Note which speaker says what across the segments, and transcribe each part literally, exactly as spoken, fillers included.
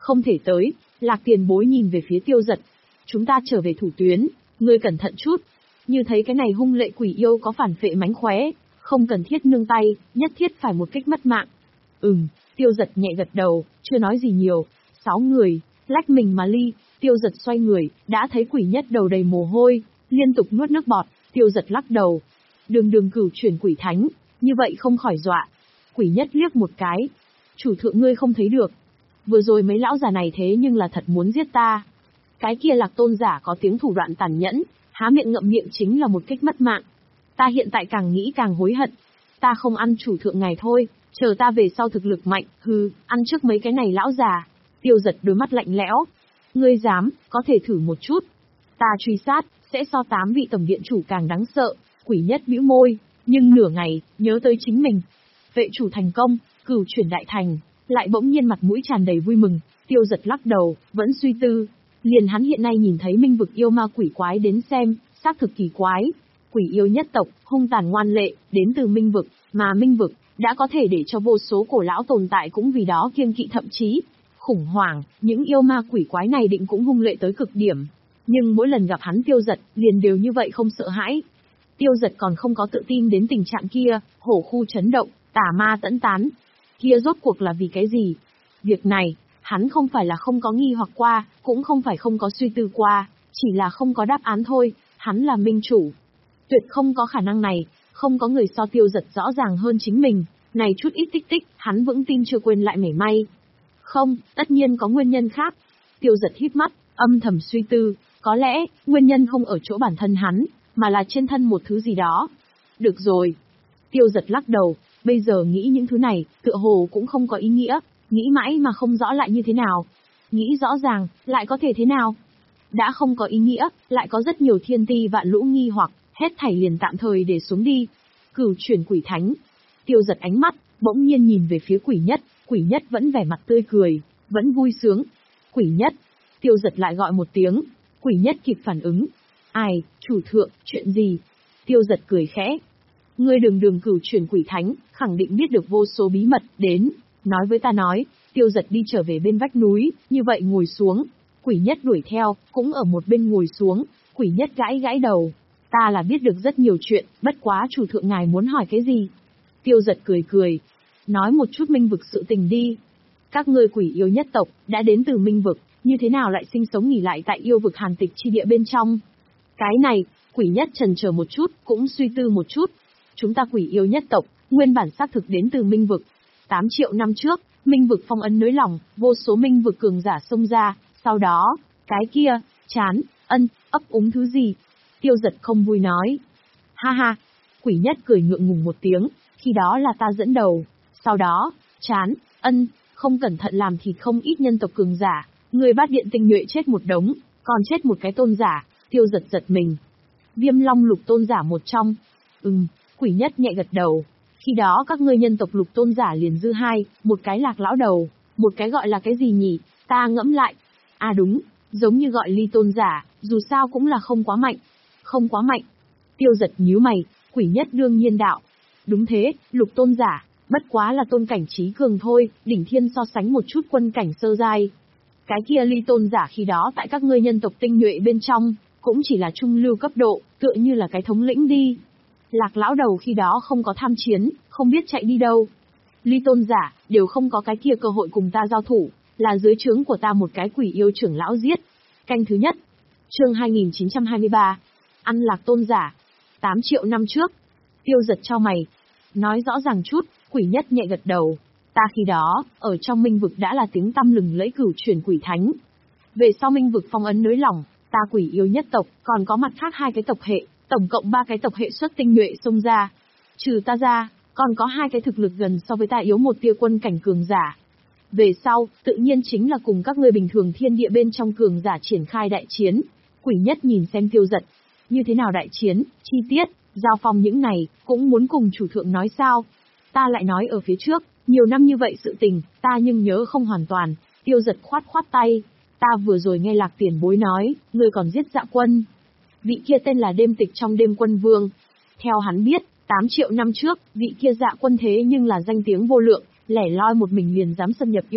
Speaker 1: Không thể tới. Lạc Tiền Bối nhìn về phía Tiêu Giật. Chúng ta trở về thủ tuyến, ngươi cẩn thận chút. Như thấy cái này hung lệ quỷ yêu có phản phệ mánh khóe, không cần thiết nương tay, nhất thiết phải một kích mất mạng. Ừm, Tiêu Giật nhẹ gật đầu, chưa nói gì nhiều. Sáu người, lách mình mà ly, Tiêu Giật xoay người, đã thấy quỷ nhất đầu đầy mồ hôi, liên tục nuốt nước bọt, Tiêu Giật lắc đầu. Đường đường cửu chuyển quỷ thánh, như vậy không khỏi dọa. Quỷ nhất liếc một cái. Chủ thượng ngươi không thấy được. Vừa rồi mấy lão già này thế nhưng là thật muốn giết ta. Cái kia Lạc tôn giả có tiếng thủ đoạn tàn nhẫn, há miệng ngậm miệng chính là một kích mất mạng. Ta hiện tại càng nghĩ càng hối hận. Ta không ăn chủ thượng ngài thôi, chờ ta về sau thực lực mạnh, hừ, ăn trước mấy cái này lão già. Tiêu Giật đôi mắt lạnh lẽo. Ngươi dám, có thể thử một chút. Ta truy sát, sẽ so tám vị tổng viện chủ càng đáng sợ. Quỷ nhất bĩu môi, nhưng nửa ngày, nhớ tới chính mình. Vệ chủ thành công, cửu chuyển đại thành, lại bỗng nhiên mặt mũi tràn đầy vui mừng. Tiêu Giật lắc đầu, vẫn suy tư. Liền hắn hiện nay nhìn thấy minh vực yêu ma quỷ quái đến xem, xác thực kỳ quái. Quỷ yêu nhất tộc, hung tàn ngoan lệ, đến từ minh vực, mà minh vực, đã có thể để cho vô số cổ lão tồn tại cũng vì đó kiêng kỵ thậm chí khủng hoảng, những yêu ma quỷ quái này định cũng hung lệ tới cực điểm. Nhưng mỗi lần gặp hắn Tiêu Giật, liền đều như vậy không sợ hãi. Tiêu Giật còn không có tự tin đến tình trạng kia, hổ khu chấn động, tà ma tẫn tán. Kia rốt cuộc là vì cái gì? Việc này, hắn không phải là không có nghi hoặc qua, cũng không phải không có suy tư qua, chỉ là không có đáp án thôi, hắn là minh chủ. Tuyệt không có khả năng này, không có người so Tiêu Giật rõ ràng hơn chính mình, này chút ít tích tích, hắn vững tin chưa quên lại mảy may. Không, tất nhiên có nguyên nhân khác. Tiêu Giật híp mắt, âm thầm suy tư, có lẽ, nguyên nhân không ở chỗ bản thân hắn, mà là trên thân một thứ gì đó. Được rồi. Tiêu Giật lắc đầu, bây giờ nghĩ những thứ này, tựa hồ cũng không có ý nghĩa, nghĩ mãi mà không rõ lại như thế nào. Nghĩ rõ ràng, lại có thể thế nào? Đã không có ý nghĩa, lại có rất nhiều thiên ti vạn lũ nghi hoặc, hết thảy liền tạm thời để xuống đi. Cửu chuyển quỷ thánh. Tiêu Giật ánh mắt, bỗng nhiên nhìn về phía quỷ nhất, quỷ nhất vẫn vẻ mặt tươi cười, vẫn vui sướng. Quỷ nhất. Tiêu Giật lại gọi một tiếng, quỷ nhất kịp phản ứng. Ai, chủ thượng, chuyện gì? Tiêu Giật cười khẽ. Ngươi đường đường cửu chuyển quỷ thánh, khẳng định biết được vô số bí mật, đến, nói với ta nói. Tiêu Giật đi trở về bên vách núi, như vậy ngồi xuống. Quỷ nhất đuổi theo, cũng ở một bên ngồi xuống, quỷ nhất gãi gãi đầu. Ta là biết được rất nhiều chuyện, bất quá chủ thượng ngài muốn hỏi cái gì? Tiêu Giật cười cười. Nói một chút minh vực sự tình đi. Các ngươi quỷ yêu nhất tộc, đã đến từ minh vực, như thế nào lại sinh sống nghỉ lại tại yêu vực hàn tịch chi địa bên trong? Cái này, quỷ nhất chần chờ một chút, cũng suy tư một chút. Chúng ta quỷ yêu nhất tộc, nguyên bản xác thực đến từ minh vực. tám triệu năm trước, minh vực phong ấn nới lỏng, vô số minh vực cường giả xông ra, sau đó, cái kia, chán, ân, ấp úng thứ gì? Tiêu Giật không vui nói. Ha ha, quỷ nhất cười ngượng ngùng một tiếng, khi đó là ta dẫn đầu, sau đó, chán, ân, không cẩn thận làm thịt không ít nhân tộc cường giả, người bát điện tinh nhuệ chết một đống, còn chết một cái tôn giả. Tiêu Giật giật mình. Viêm Long lục tôn giả một trong. Ừm, quỷ nhất nhẹ gật đầu. Khi đó các ngươi nhân tộc lục tôn giả liền dư hai, một cái Lạc lão đầu, một cái gọi là cái gì nhỉ, ta ngẫm lại. À đúng, giống như gọi Ly tôn giả, dù sao cũng là không quá mạnh. Không quá mạnh. Tiêu Giật nhíu mày, quỷ nhất đương nhiên đạo. Đúng thế, lục tôn giả, bất quá là tôn cảnh trí cường thôi, đỉnh thiên so sánh một chút quân cảnh sơ giai. Cái kia Ly tôn giả khi đó tại các ngươi nhân tộc tinh nhuệ bên trong, cũng chỉ là trung lưu cấp độ, tựa như là cái thống lĩnh đi. Lạc lão đầu khi đó không có tham chiến, không biết chạy đi đâu. Ly tôn giả, đều không có cái kia cơ hội cùng ta giao thủ, là dưới trướng của ta một cái quỷ yêu trưởng lão giết. Canh thứ nhất. Chương hai nghìn chín trăm hai mươi ba. Ăn Lạc tôn giả. tám triệu năm trước. Tiêu Giật chau mày. Nói rõ ràng chút, quỷ nhất nhẹ gật đầu. Ta khi đó, ở trong minh vực đã là tiếng tăm lừng lẫy cửu chuyển quỷ thánh. Về sau minh vực phong ấn nới lỏng, ta quỷ yêu nhất tộc, còn có mặt khác hai cái tộc hệ, tổng cộng ba cái tộc hệ xuất tinh nhuệ xông ra. Trừ ta ra, còn có hai cái thực lực gần so với ta yếu một tia quân cảnh cường giả. Về sau, tự nhiên chính là cùng các ngươi bình thường thiên địa bên trong cường giả triển khai đại chiến. Quỷ nhất nhìn xem Tiêu Giật. Như thế nào đại chiến, chi tiết, giao phong những này, cũng muốn cùng chủ thượng nói sao? Ta lại nói ở phía trước, nhiều năm như vậy sự tình, ta nhưng nhớ không hoàn toàn. Tiêu Giật khoát khoát tay. Ta vừa rồi nghe Lạc tiền bối nói, ngươi còn giết Dạ Quân. Vị kia tên là Đêm Tịch trong Đêm Quân Vương. Theo hắn biết, tám triệu năm trước, vị kia Dạ Quân thế nhưng là danh tiếng vô lượng, lẻ loi một mình liền dám xâm nhập yêu vực,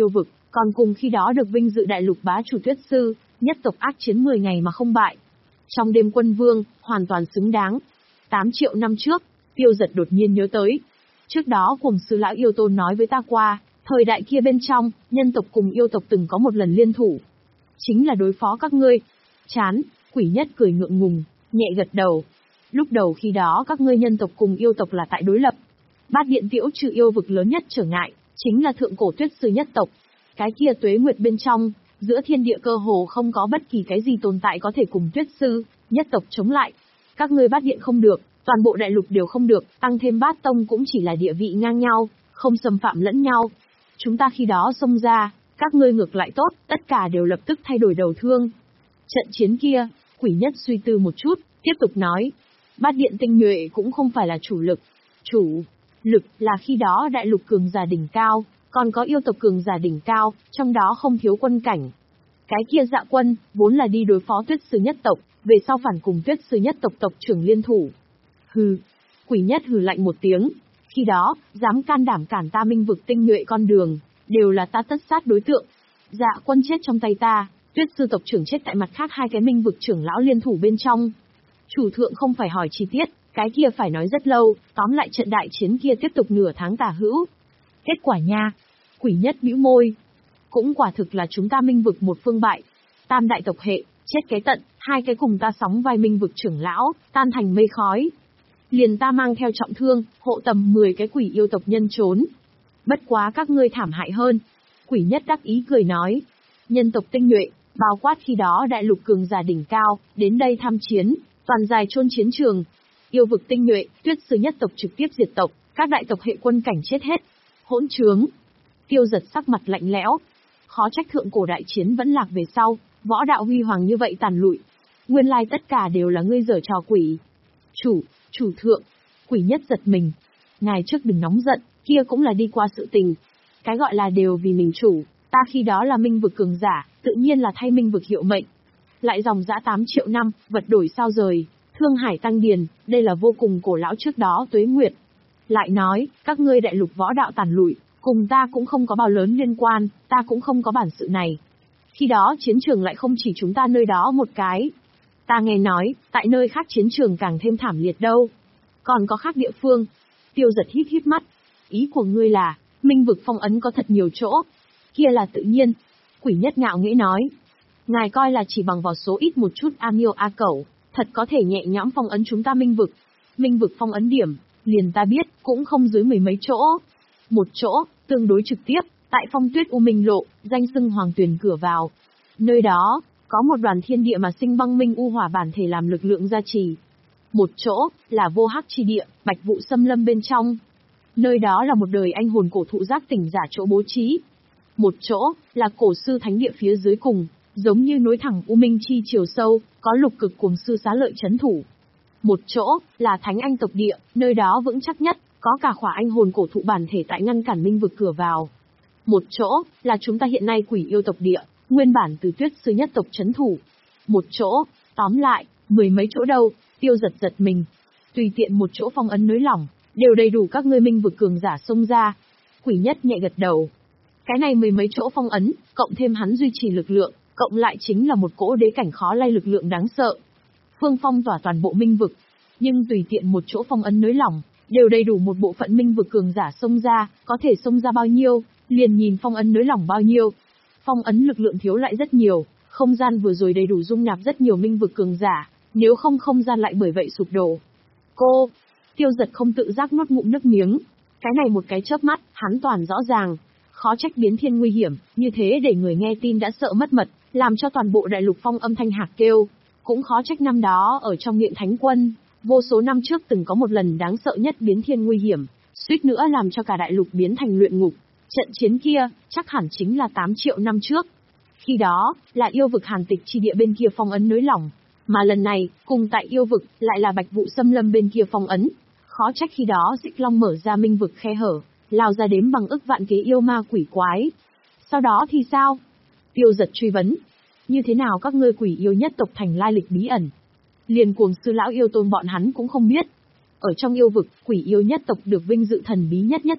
Speaker 1: còn cùng khi đó được vinh dự đại lục bá chủ Tuyết Sư, nhất tộc ác chiến mười ngày mà không bại. Trong đêm quân vương, hoàn toàn xứng đáng. tám triệu năm trước, Tiêu Giật đột nhiên nhớ tới. Trước đó Cuồng Sư lão yêu tôn nói với ta qua, thời đại kia bên trong, nhân tộc cùng yêu tộc từng có một lần liên thủ. Chính là đối phó các ngươi. Chán, Quỷ Nhất cười ngượng ngùng, nhẹ gật đầu. Lúc đầu khi đó các ngươi nhân tộc cùng yêu tộc là tại đối lập. Bát Điện Tiễu Trừ yêu vực lớn nhất trở ngại, chính là thượng cổ Tuyết Sư nhất tộc. Cái kia tuế nguyệt bên trong, giữa thiên địa cơ hồ không có bất kỳ cái gì tồn tại có thể cùng Tuyết Sư nhất tộc chống lại. Các ngươi Bát Điện không được, toàn bộ đại lục đều không được, tăng thêm Bát Tông cũng chỉ là địa vị ngang nhau, không xâm phạm lẫn nhau. Chúng ta khi đó xông ra, các ngươi ngược lại tốt, tất cả đều lập tức thay đổi đầu thương. Trận chiến kia, Quỷ Nhất suy tư một chút, tiếp tục nói. Bát Điện tinh nhuệ cũng không phải là chủ lực. Chủ lực là khi đó đại lục cường giả đỉnh cao, còn có yêu tộc cường giả đỉnh cao, trong đó không thiếu quân cảnh. Cái kia Dạ Quân, vốn là đi đối phó Tuyết Sư nhất tộc, về sau phản cùng Tuyết Sư nhất tộc tộc trưởng liên thủ. Hừ, Quỷ Nhất hừ lạnh một tiếng. Khi đó, dám can đảm cản ta minh vực tinh nhuệ con đường, đều là ta tất sát đối tượng. Dạ Quân chết trong tay ta, Tuyết Sư tộc trưởng chết tại mặt khác hai cái minh vực trưởng lão liên thủ bên trong. Chủ thượng không phải hỏi chi tiết, cái kia phải nói rất lâu, tóm lại trận đại chiến kia tiếp tục nửa tháng tả hữu. Kết quả nha, Quỷ Nhất bĩu môi. Cũng quả thực là chúng ta minh vực một phương bại. Tam đại tộc hệ, chết cái tận, hai cái cùng ta sóng vai minh vực trưởng lão, tan thành mây khói. Liền ta mang theo trọng thương, hộ tầm mười cái quỷ yêu tộc nhân trốn. Bất quá các ngươi thảm hại hơn. Quỷ Nhất đắc ý cười nói. Nhân tộc tinh nhuệ, bao quát khi đó đại lục cường giả đỉnh cao, đến đây tham chiến, toàn dài chôn chiến trường. Yêu vực tinh nhuệ, Tuyết Sư nhất tộc trực tiếp diệt tộc, các đại tộc hệ quân cảnh chết hết. Hỗn trướng. Tiêu Giật sắc mặt lạnh lẽo. Khó trách thượng cổ đại chiến vẫn lạc về sau, võ đạo huy hoàng như vậy tàn lụi. Nguyên lai tất cả đều là ngươi giở trò quỷ. Chủ, chủ thượng. Quỷ Nhất giật mình. Ngài trước đừng nóng giận, kia cũng là đi qua sự tình. Cái gọi là đều vì mình chủ, ta khi đó là minh vực cường giả, tự nhiên là thay minh vực hiệu mệnh. Lại dòng dã tám triệu năm, vật đổi sao rời, Thương Hải Tăng Điền, đây là vô cùng cổ lão trước đó tuế nguyệt. Lại nói, các ngươi đại lục võ đạo tàn lụi, cùng ta cũng không có bao lớn liên quan, ta cũng không có bản sự này. Khi đó chiến trường lại không chỉ chúng ta nơi đó một cái. Ta nghe nói, tại nơi khác chiến trường càng thêm thảm liệt đâu. Còn có khác địa phương. Tiêu Giật híp híp mắt. Ý của ngươi là, minh vực phong ấn có thật nhiều chỗ. Kia là tự nhiên. Quỷ Nhất ngạo nghễ nói. Ngài coi là chỉ bằng vào số ít một chút a miêu a cẩu, thật có thể nhẹ nhõm phong ấn chúng ta minh vực. Minh vực phong ấn điểm, liền ta biết, cũng không dưới mười mấy chỗ. Một chỗ, tương đối trực tiếp, tại Phong Tuyết U Minh Lộ, danh xưng Hoàng Tuyền cửa vào. Nơi đó, có một đoàn thiên địa mà sinh băng minh u hỏa bản thể làm lực lượng gia trì. Một chỗ, là vô hắc chi địa, bạch vụ xâm lâm bên trong. Nơi đó là một đời anh hồn cổ thụ giác tỉnh giả chỗ bố trí. Một chỗ, là cổ sư thánh địa phía dưới cùng, giống như nối thẳng U Minh chi chiều sâu, có lục cực cuồng sư xá lợi chấn thủ. Một chỗ, là thánh anh tộc địa, nơi đó vững chắc nhất, có cả khỏa anh hồn cổ thụ bản thể tại ngăn cản minh vực cửa vào. Một chỗ, là chúng ta hiện nay quỷ yêu tộc địa, nguyên bản từ Tuyết Sư nhất tộc chấn thủ. Một chỗ, tóm lại, mười mấy chỗ đâu, Tiêu Giật giật mình. Tùy tiện một chỗ phong ấn nới lỏng, đều đầy đủ các ngươi minh vực cường giả xông ra. Quỷ Nhất nhẹ gật đầu. Cái này mười mấy chỗ phong ấn, cộng thêm hắn duy trì lực lượng, cộng lại chính là một cỗ đế cảnh khó lay lực lượng đáng sợ. Phương phong tỏa toàn bộ minh vực, nhưng tùy tiện một chỗ phong ấn nới lỏng, đều đầy đủ một bộ phận minh vực cường giả xông ra, có thể xông ra bao nhiêu, liền nhìn phong ấn nới lỏng bao nhiêu. Phong ấn lực lượng thiếu lại rất nhiều, không gian vừa rồi đầy đủ dung nạp rất nhiều minh vực cường giả, nếu không không gian lại bởi vậy sụp đổ. Cô, Tiêu Giật không tự giác nuốt ngụm nước miếng. Cái này một cái chớp mắt, hắn toàn rõ ràng. Khó trách biến thiên nguy hiểm, như thế để người nghe tin đã sợ mất mật, làm cho toàn bộ đại lục phong âm thanh hạc kêu. Cũng khó trách năm đó ở trong miệng Thánh Quân, vô số năm trước từng có một lần đáng sợ nhất biến thiên nguy hiểm, suýt nữa làm cho cả đại lục biến thành luyện ngục. Trận chiến kia, chắc hẳn chính là tám triệu năm trước. Khi đó, là yêu vực Hàn Tịch chi địa bên kia phong ấn nới lỏng, mà lần này, cùng tại yêu vực, lại là bạch vụ xâm lâm bên kia phong ấn. Khó trách khi đó Xích Long mở ra minh vực khe hở, lao ra đếm bằng ức vạn kế yêu ma quỷ quái. Sau đó thì sao? Tiêu Giật truy vấn. Như thế nào các ngươi quỷ yêu nhất tộc thành lai lịch bí ẩn? Liền Cuồng Sư lão yêu tôn bọn hắn cũng không biết. Ở trong yêu vực, quỷ yêu nhất tộc được vinh dự thần bí nhất nhất tộc,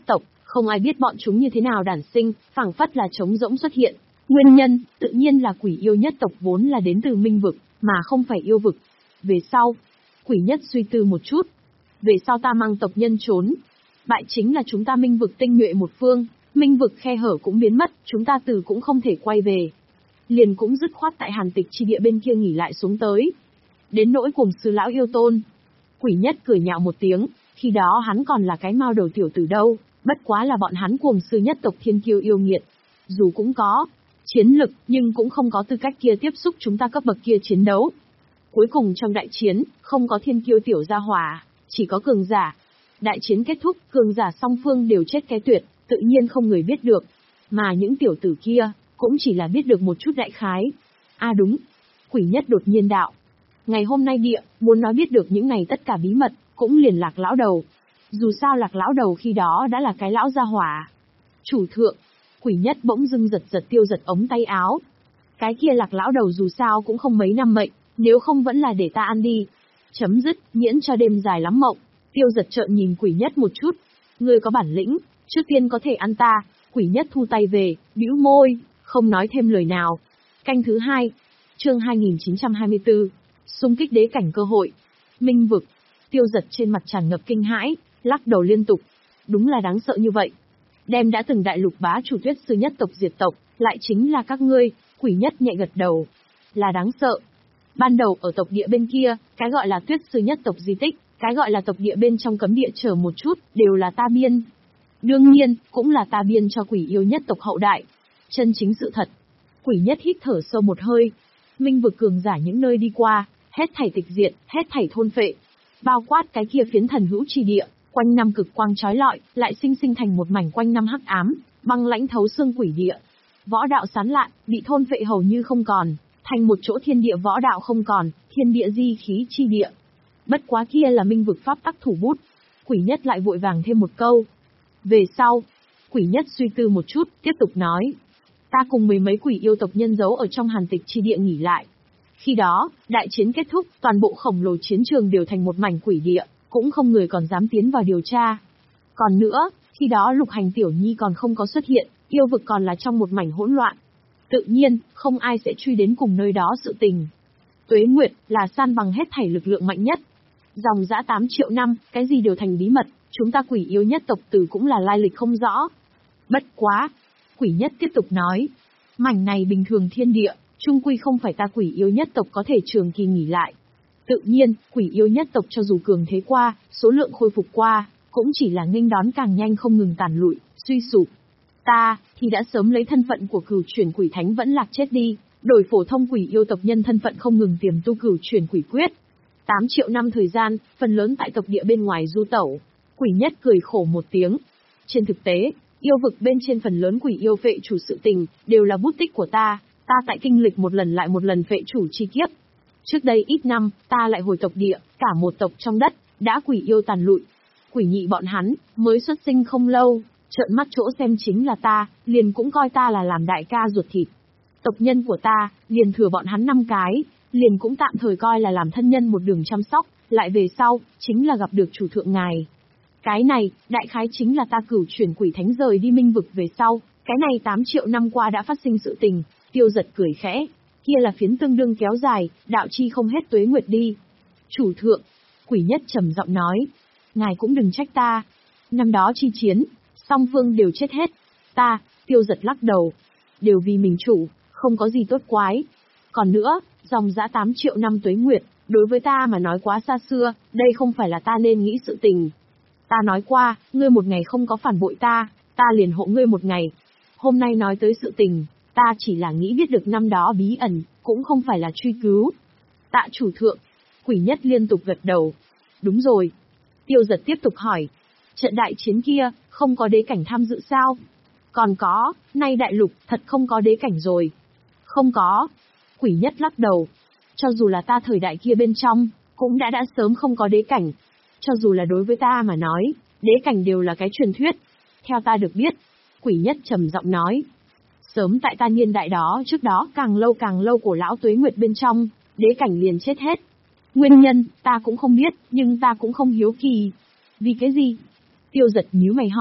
Speaker 1: Không ai biết bọn chúng như thế nào đản sinh, phảng phất là trống rỗng xuất hiện. Nguyên nhân, tự nhiên là quỷ yêu nhất tộc vốn là đến từ minh vực, mà không phải yêu vực. Về sau, quỷ nhất suy tư một chút. Về sau ta mang tộc nhân trốn. Bại chính là chúng ta minh vực tinh nhuệ một phương, minh vực khe hở cũng biến mất, chúng ta từ cũng không thể quay về. Liền cũng dứt khoát tại hàn tịch chi địa bên kia nghỉ lại xuống tới. Đến nỗi cùng sư lão yêu tôn. Quỷ nhất cười nhạo một tiếng, khi đó hắn còn là cái mao đầu tiểu tử đâu, bất quá là bọn hắn cuồng sư nhất tộc thiên kiêu yêu nghiệt. Dù cũng có chiến lực, nhưng cũng không có tư cách kia tiếp xúc chúng ta cấp bậc kia chiến đấu. Cuối cùng trong đại chiến, không có thiên kiêu tiểu gia hỏa, chỉ có cường giả. Đại chiến kết thúc, cường giả song phương đều chết cái tuyệt, tự nhiên không người biết được. Mà những tiểu tử kia, cũng chỉ là biết được một chút đại khái. À đúng, quỷ nhất đột nhiên đạo. Ngày hôm nay địa, muốn nói biết được những này tất cả bí mật, cũng liền lạc lão đầu. Dù sao lạc lão đầu khi đó đã là cái lão gia hỏa. Chủ thượng, quỷ nhất bỗng dưng giật giật tiêu giật ống tay áo. Cái kia lạc lão đầu dù sao cũng không mấy năm mệnh, nếu không vẫn là để ta ăn đi. Chấm dứt, miễn cho đêm dài lắm mộng. Tiêu giật trợn nhìn quỷ nhất một chút. Ngươi có bản lĩnh, trước tiên có thể ăn ta. Quỷ nhất thu tay về, bĩu môi, không nói thêm lời nào. Canh thứ hai, chương hai nghìn chín trăm hai mươi tư, xung kích đế cảnh cơ hội. Minh vực, tiêu giật trên mặt tràn ngập kinh hãi, lắc đầu liên tục. Đúng là đáng sợ như vậy. Đem đã từng đại lục bá chủ tuyết sư nhất tộc diệt tộc, lại chính là các ngươi. Quỷ nhất nhẹ gật đầu. Là đáng sợ. Ban đầu ở tộc địa bên kia, cái gọi là tuyết sư nhất tộc di tích, cái gọi là tộc địa bên trong cấm địa chờ một chút, đều là ta biên. Đương nhiên, cũng là ta biên cho quỷ yêu nhất tộc hậu đại. Chân chính sự thật. Quỷ nhất hít thở sâu một hơi. Minh vực cường giả những nơi đi qua, hết thảy tịch diệt, hết thảy thôn phệ. Bao quát cái kia phiến thần hữu chi địa, quanh năm cực quang chói lọi, lại sinh sinh thành một mảnh quanh năm hắc ám, băng lãnh thấu xương quỷ địa. Võ đạo sán lạn, bị thôn phệ hầu như không còn, thành một chỗ thiên địa võ đạo không còn, thiên địa di khí chi địa. Bất quá kia là minh vực pháp tắc thủ bút. Quỷ nhất lại vội vàng thêm một câu. Về sau, quỷ nhất suy tư một chút, tiếp tục nói. Ta cùng mười mấy quỷ yêu tộc nhân giấu ở trong hàn tịch chi địa nghỉ lại. Khi đó, đại chiến kết thúc, toàn bộ khổng lồ chiến trường đều thành một mảnh quỷ địa, cũng không người còn dám tiến vào điều tra. Còn nữa, khi đó lục hành tiểu nhi còn không có xuất hiện, yêu vực còn là trong một mảnh hỗn loạn. Tự nhiên, không ai sẽ truy đến cùng nơi đó sự tình. Tuế Nguyệt là san bằng hết thảy lực lượng mạnh nhất. Dòng dã tám triệu năm, cái gì đều thành bí mật, chúng ta quỷ yêu nhất tộc từ cũng là lai lịch không rõ. Bất quá. Quỷ nhất tiếp tục nói. Mảnh này bình thường thiên địa, chung quy không phải ta quỷ yêu nhất tộc có thể trường kỳ nghỉ lại. Tự nhiên, quỷ yêu nhất tộc cho dù cường thế qua, số lượng khôi phục qua, cũng chỉ là nghênh đón càng nhanh không ngừng tàn lụi, suy sụp. Ta, thì đã sớm lấy thân phận của cửu chuyển quỷ thánh vẫn lạc chết đi, đổi phổ thông quỷ yêu tộc nhân thân phận không ngừng tiềm tu cửu chuyển quỷ quyết. tám triệu năm thời gian, phần lớn tại tộc địa bên ngoài du tẩu. Quỷ nhất cười khổ một tiếng. Trên thực tế, yêu vực bên trên phần lớn quỷ yêu phệ chủ sự tình, đều là bút tích của ta, ta tại kinh lịch một lần lại một lần phệ chủ chi kiếp. Trước đây ít năm, ta lại hồi tộc địa, cả một tộc trong đất, đã quỷ yêu tàn lụi. Quỷ nhị bọn hắn, mới xuất sinh không lâu, trợn mắt chỗ xem chính là ta, liền cũng coi ta là làm đại ca ruột thịt. Tộc nhân của ta, liền thừa bọn hắn năm cái, liền cũng tạm thời coi là làm thân nhân một đường chăm sóc, lại về sau, chính là gặp được chủ thượng ngài. Cái này, đại khái chính là ta cửu chuyển quỷ thánh rời đi minh vực về sau, cái này tám triệu năm qua đã phát sinh sự tình. Tiêu giật cười khẽ, kia là phiến tương đương kéo dài, đạo chi không hết tuế nguyệt đi. Chủ thượng, quỷ nhất trầm giọng nói, ngài cũng đừng trách ta. Năm đó chi chiến, song phương đều chết hết. Ta, tiêu giật lắc đầu, đều vì mình chủ, không có gì tốt quái. Còn nữa, dòng dã tám triệu năm tuế nguyệt, đối với ta mà nói quá xa xưa, đây không phải là ta nên nghĩ sự tình. Ta nói qua, ngươi một ngày không có phản bội ta, ta liền hộ ngươi một ngày. Hôm nay nói tới sự tình, ta chỉ là nghĩ biết được năm đó bí ẩn, cũng không phải là truy cứu. Tạ chủ thượng, quỷ nhất liên tục gật đầu. Đúng rồi. Tiêu giật tiếp tục hỏi. Trận đại chiến kia, không có đế cảnh tham dự sao? Còn có, nay đại lục, thật không có đế cảnh rồi. Không có. Quỷ nhất lắc đầu. Cho dù là ta thời đại kia bên trong, cũng đã đã sớm không có đế cảnh. Cho dù là đối với ta mà nói, đế cảnh đều là cái truyền thuyết. Theo ta được biết, quỷ nhất trầm giọng nói. Sớm tại ta niên đại đó trước đó càng lâu càng lâu của lão tuế nguyệt bên trong, đế cảnh liền chết hết. Nguyên nhân, ta cũng không biết, nhưng ta cũng không hiếu kỳ. Vì cái gì? Tiêu giật nhíu mày hỏi,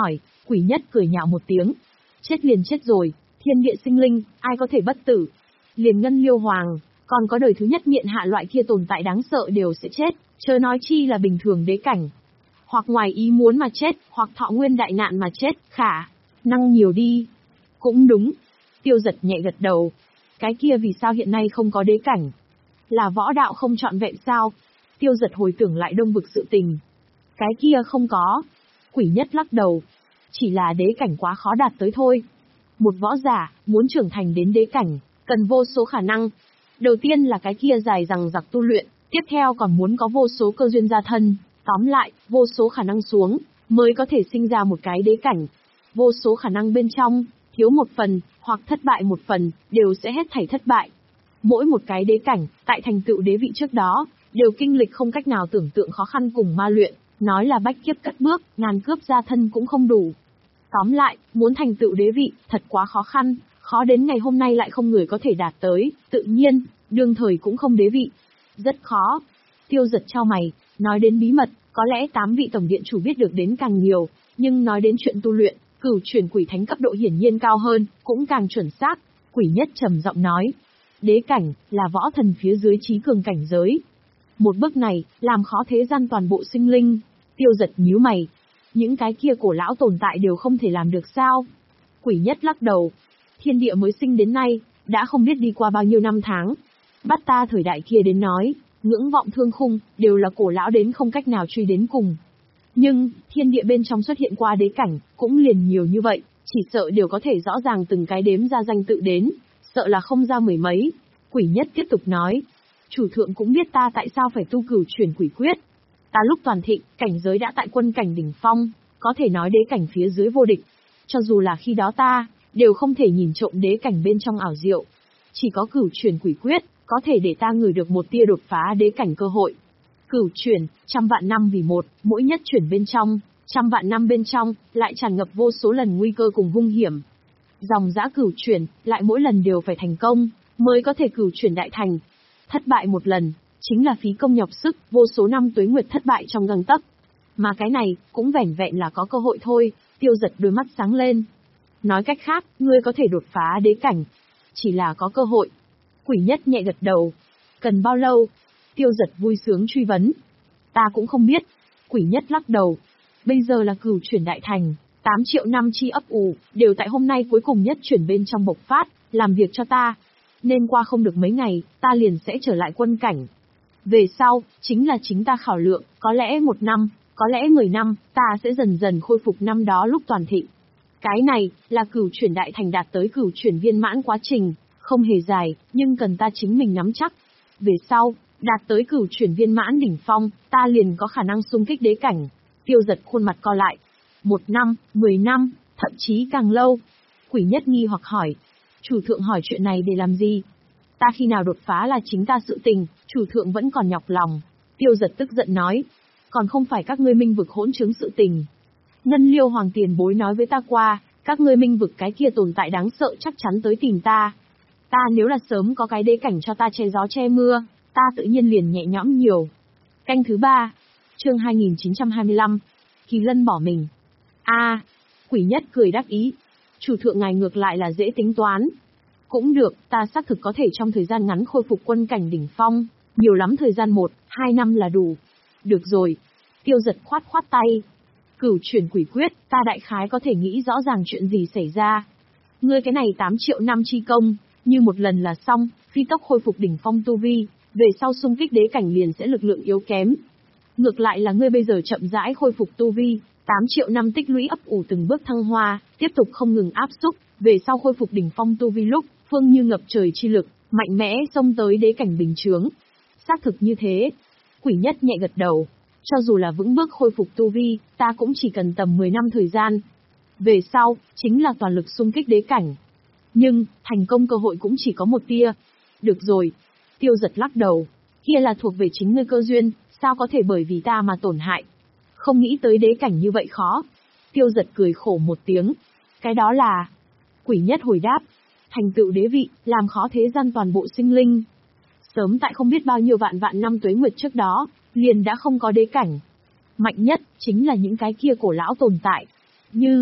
Speaker 1: Quỷ nhất cười nhạo một tiếng. Chết liền chết rồi, thiên địa sinh linh, ai có thể bất tử. Liền Ngân Liêu Hoàng, còn có đời thứ nhất miện hạ loại kia tồn tại đáng sợ đều sẽ chết, chớ nói chi là bình thường đế cảnh. Hoặc ngoài ý muốn mà chết, hoặc thọ nguyên đại nạn mà chết, khả năng nhiều đi. Cũng đúng. Tiêu Giật nhẹ gật đầu. Cái kia vì sao hiện nay không có đế cảnh? Là võ đạo không trọn vẹn sao? Tiêu Giật hồi tưởng lại Đông Vực sự tình. Cái kia không có. Quỷ nhất lắc đầu. Chỉ là đế cảnh quá khó đạt tới thôi. Một võ giả, muốn trưởng thành đến đế cảnh, cần vô số khả năng. Đầu tiên là cái kia dài dằng dặc tu luyện, tiếp theo còn muốn có vô số cơ duyên gia thân. Tóm lại, vô số khả năng xuống, mới có thể sinh ra một cái đế cảnh. Vô số khả năng bên trong, thiếu một phần, hoặc thất bại một phần, đều sẽ hết thảy thất bại. Mỗi một cái đế cảnh, tại thành tựu đế vị trước đó, đều kinh lịch không cách nào tưởng tượng khó khăn cùng ma luyện, nói là bách kiếp cất bước, ngàn cướp gia thân cũng không đủ. Tóm lại, muốn thành tựu đế vị, thật quá khó khăn, khó đến ngày hôm nay lại không người có thể đạt tới, tự nhiên, đương thời cũng không đế vị. Rất khó. Tiêu Giật chau mày, nói đến bí mật, có lẽ tám vị tổng điện chủ biết được đến càng nhiều, nhưng nói đến chuyện tu luyện, cửu chuyển quỷ thánh cấp độ hiển nhiên cao hơn, cũng càng chuẩn xác. Quỷ nhất trầm giọng nói, đế cảnh, là võ thần phía dưới trí cường cảnh giới. Một bước này, làm khó thế gian toàn bộ sinh linh. Tiêu Giật nhíu mày, những cái kia cổ lão tồn tại đều không thể làm được sao? Quỷ nhất lắc đầu, thiên địa mới sinh đến nay, đã không biết đi qua bao nhiêu năm tháng. Bắt ta thời đại kia đến nói, ngưỡng vọng thương khung, đều là cổ lão đến không cách nào truy đến cùng. Nhưng, thiên địa bên trong xuất hiện qua đế cảnh, cũng liền nhiều như vậy, chỉ sợ đều có thể rõ ràng từng cái đếm ra danh tự đến, sợ là không ra mười mấy. Quỷ nhất tiếp tục nói, chủ thượng cũng biết ta tại sao phải tu cửu chuyển quỷ quyết. Ta lúc toàn thịnh, cảnh giới đã tại quân cảnh đỉnh phong, có thể nói đế cảnh phía dưới vô địch. Cho dù là khi đó ta, đều không thể nhìn trộm đế cảnh bên trong ảo diệu. Chỉ có cửu chuyển quỷ quyết, có thể để ta ngửi được một tia đột phá đế cảnh cơ hội. Cửu chuyển, trăm vạn năm vì một, mỗi nhất chuyển bên trong, trăm vạn năm bên trong, lại tràn ngập vô số lần nguy cơ cùng hung hiểm. Dòng dã cửu chuyển, lại mỗi lần đều phải thành công, mới có thể cửu chuyển đại thành. Thất bại một lần, chính là phí công nhọc sức, vô số năm tuế nguyệt thất bại trong gang tấc. Mà cái này, cũng vẻn vẹn là có cơ hội thôi. Tiêu Giật đôi mắt sáng lên. Nói cách khác, ngươi có thể đột phá đế cảnh. Chỉ là có cơ hội. Quỷ nhất nhẹ gật đầu. Cần bao lâu? Tiêu Giật vui sướng truy vấn. Ta cũng không biết. Quỷ nhất lắc đầu. Bây giờ là cửu chuyển đại thành, tám triệu năm chi ấp ủ, đều tại hôm nay cuối cùng nhất chuyển bên trong bộc phát, làm việc cho ta. Nên qua không được mấy ngày, ta liền sẽ trở lại quân cảnh. Về sau, chính là chính ta khảo lượng, có lẽ một năm, có lẽ mười năm, ta sẽ dần dần khôi phục năm đó lúc toàn thịnh. Cái này, là cửu chuyển đại thành đạt tới cửu chuyển viên mãn quá trình, không hề dài, nhưng cần ta chính mình nắm chắc. Về sau, đạt tới cửu chuyển viên mãn đỉnh phong, ta liền có khả năng xung kích đế cảnh. Tiêu Giật khuôn mặt co lại. Một năm, mười năm, thậm chí càng lâu. Quỷ nhất nghi hoặc hỏi. Chủ thượng hỏi chuyện này để làm gì? Ta khi nào đột phá là chính ta sự tình, chủ thượng vẫn còn nhọc lòng. Tiêu Giật tức giận nói. Còn không phải các ngươi minh vực hỗn chứng sự tình. Ngân Liêu Hoàng tiền bối nói với ta qua, các ngươi minh vực cái kia tồn tại đáng sợ chắc chắn tới tìm ta. Ta nếu là sớm có cái đế cảnh cho ta che gió che mưa, ta tự nhiên liền nhẹ nhõm nhiều. Canh thứ ba, chương hai nghìn chín trăm hai mươi lăm, Kỳ Lân bỏ mình. A, à, quỷ nhất cười đắc ý. Chủ thượng ngài ngược lại là dễ tính toán. Cũng được, ta xác thực có thể trong thời gian ngắn khôi phục quân cảnh đỉnh phong, nhiều lắm thời gian một, hai năm là đủ. Được rồi. Tiêu Giật khoát khoát tay. Cửu chuyển quỷ quyết, ta đại khái có thể nghĩ rõ ràng chuyện gì xảy ra. Ngươi cái này tám triệu năm chi công, như một lần là xong, phi tốc khôi phục đỉnh phong tu vi, về sau xung kích đế cảnh liền sẽ lực lượng yếu kém. Ngược lại là ngươi bây giờ chậm rãi khôi phục tu vi, tám triệu năm tích lũy ấp ủ từng bước thăng hoa, tiếp tục không ngừng áp xúc, về sau khôi phục đỉnh phong tu vi lúc, phương như ngập trời chi lực, mạnh mẽ xông tới đế cảnh bình chướng. Xác thực như thế. Quỷ nhất nhẹ gật đầu. Cho dù là vững bước khôi phục tu vi, ta cũng chỉ cần tầm mười năm thời gian. Về sau, chính là toàn lực xung kích đế cảnh. Nhưng, thành công cơ hội cũng chỉ có một tia. Được rồi. Tiêu Giật lắc đầu. Kia là thuộc về chính ngươi cơ duyên, sao có thể bởi vì ta mà tổn hại. Không nghĩ tới đế cảnh như vậy khó. Tiêu Giật cười khổ một tiếng. Cái đó là... Quỷ nhất hồi đáp. Thành tựu đế vị, làm khó thế gian toàn bộ sinh linh. Sớm tại không biết bao nhiêu vạn vạn năm tuế nguyệt trước đó, liền đã không có đế cảnh. Mạnh nhất, chính là những cái kia cổ lão tồn tại. Như...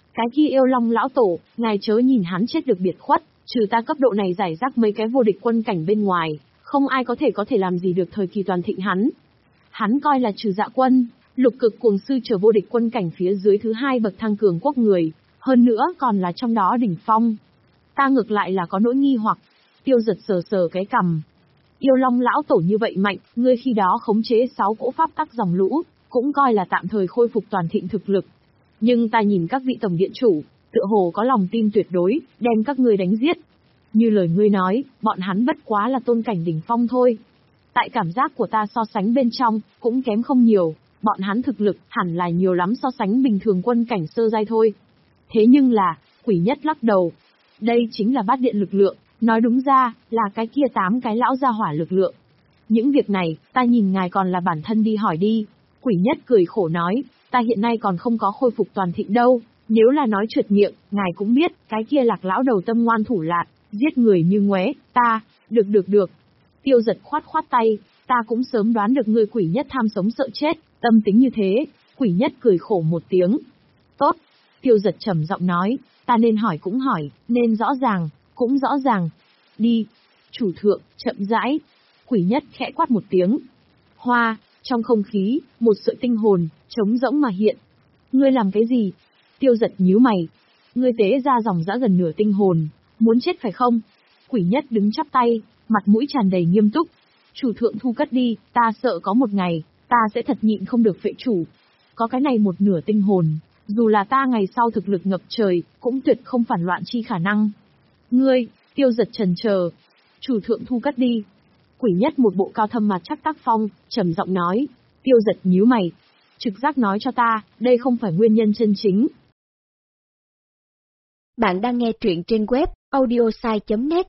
Speaker 1: Cái kia yêu long lão tổ, ngài chớ nhìn hắn chết được biệt khuất, trừ ta cấp độ này giải rác mấy cái vô địch quân cảnh bên ngoài, không ai có thể có thể làm gì được thời kỳ toàn thịnh hắn. Hắn coi là trừ Dạ Quân, lục cực cuồng sư trở vô địch quân cảnh phía dưới thứ hai bậc thang cường quốc người, hơn nữa còn là trong đó đỉnh phong. Ta ngược lại là có nỗi nghi hoặc. Tiêu Giật sờ sờ cái cằm. Yêu long lão tổ như vậy mạnh, ngươi khi đó khống chế sáu cỗ pháp tắc dòng lũ, cũng coi là tạm thời khôi phục toàn thịnh thực lực. Nhưng ta nhìn các vị tổng điện chủ, tựa hồ có lòng tin tuyệt đối, đem các ngươi đánh giết. Như lời ngươi nói, bọn hắn bất quá là tôn cảnh đỉnh phong thôi. Tại cảm giác của ta so sánh bên trong, cũng kém không nhiều, bọn hắn thực lực hẳn là nhiều lắm so sánh bình thường quân cảnh sơ giai thôi. Thế nhưng là, Quỷ Nhất lắc đầu. Đây chính là bát điện lực lượng, nói đúng ra, là cái kia tám cái lão gia hỏa lực lượng. Những việc này, ta nhìn ngài còn là bản thân đi hỏi đi. Quỷ Nhất cười khổ nói, ta hiện nay còn không có khôi phục toàn thịnh đâu, nếu là nói trượt miệng, ngài cũng biết, cái kia Lạc lão đầu tâm ngoan thủ lạt, giết người như ngoé, ta, được được được. Tiêu Giật khoát khoát tay, ta cũng sớm đoán được ngươi Quỷ Nhất tham sống sợ chết, tâm tính như thế. Quỷ Nhất cười khổ một tiếng. Tốt. Tiêu Giật trầm giọng nói, ta nên hỏi cũng hỏi, nên rõ ràng, cũng rõ ràng. Đi. Chủ thượng, chậm rãi. Quỷ Nhất khẽ quát một tiếng. Hoa, trong không khí, một sợi tinh hồn, trống rỗng mà hiện. Ngươi làm cái gì? Tiêu Giật nhíu mày. Ngươi tế ra dòng dã gần nửa tinh hồn, muốn chết phải không? Quỷ Nhất đứng chắp tay, mặt mũi tràn đầy nghiêm túc. Chủ thượng thu cất đi, ta sợ có một ngày, ta sẽ thật nhịn không được phệ chủ. Có cái này một nửa tinh hồn, dù là ta ngày sau thực lực ngập trời, cũng tuyệt không phản loạn chi khả năng. Ngươi, Tiêu Giật trần chờ. Chủ thượng thu cất đi. Quỷ Nhất một bộ cao thâm mặt chắc tác phong, trầm giọng nói. Tiêu Giật nhíu mày. Trực giác nói cho ta, đây không phải nguyên nhân chân chính.
Speaker 2: Bạn đang nghe truyện trên web audiosai chấm net.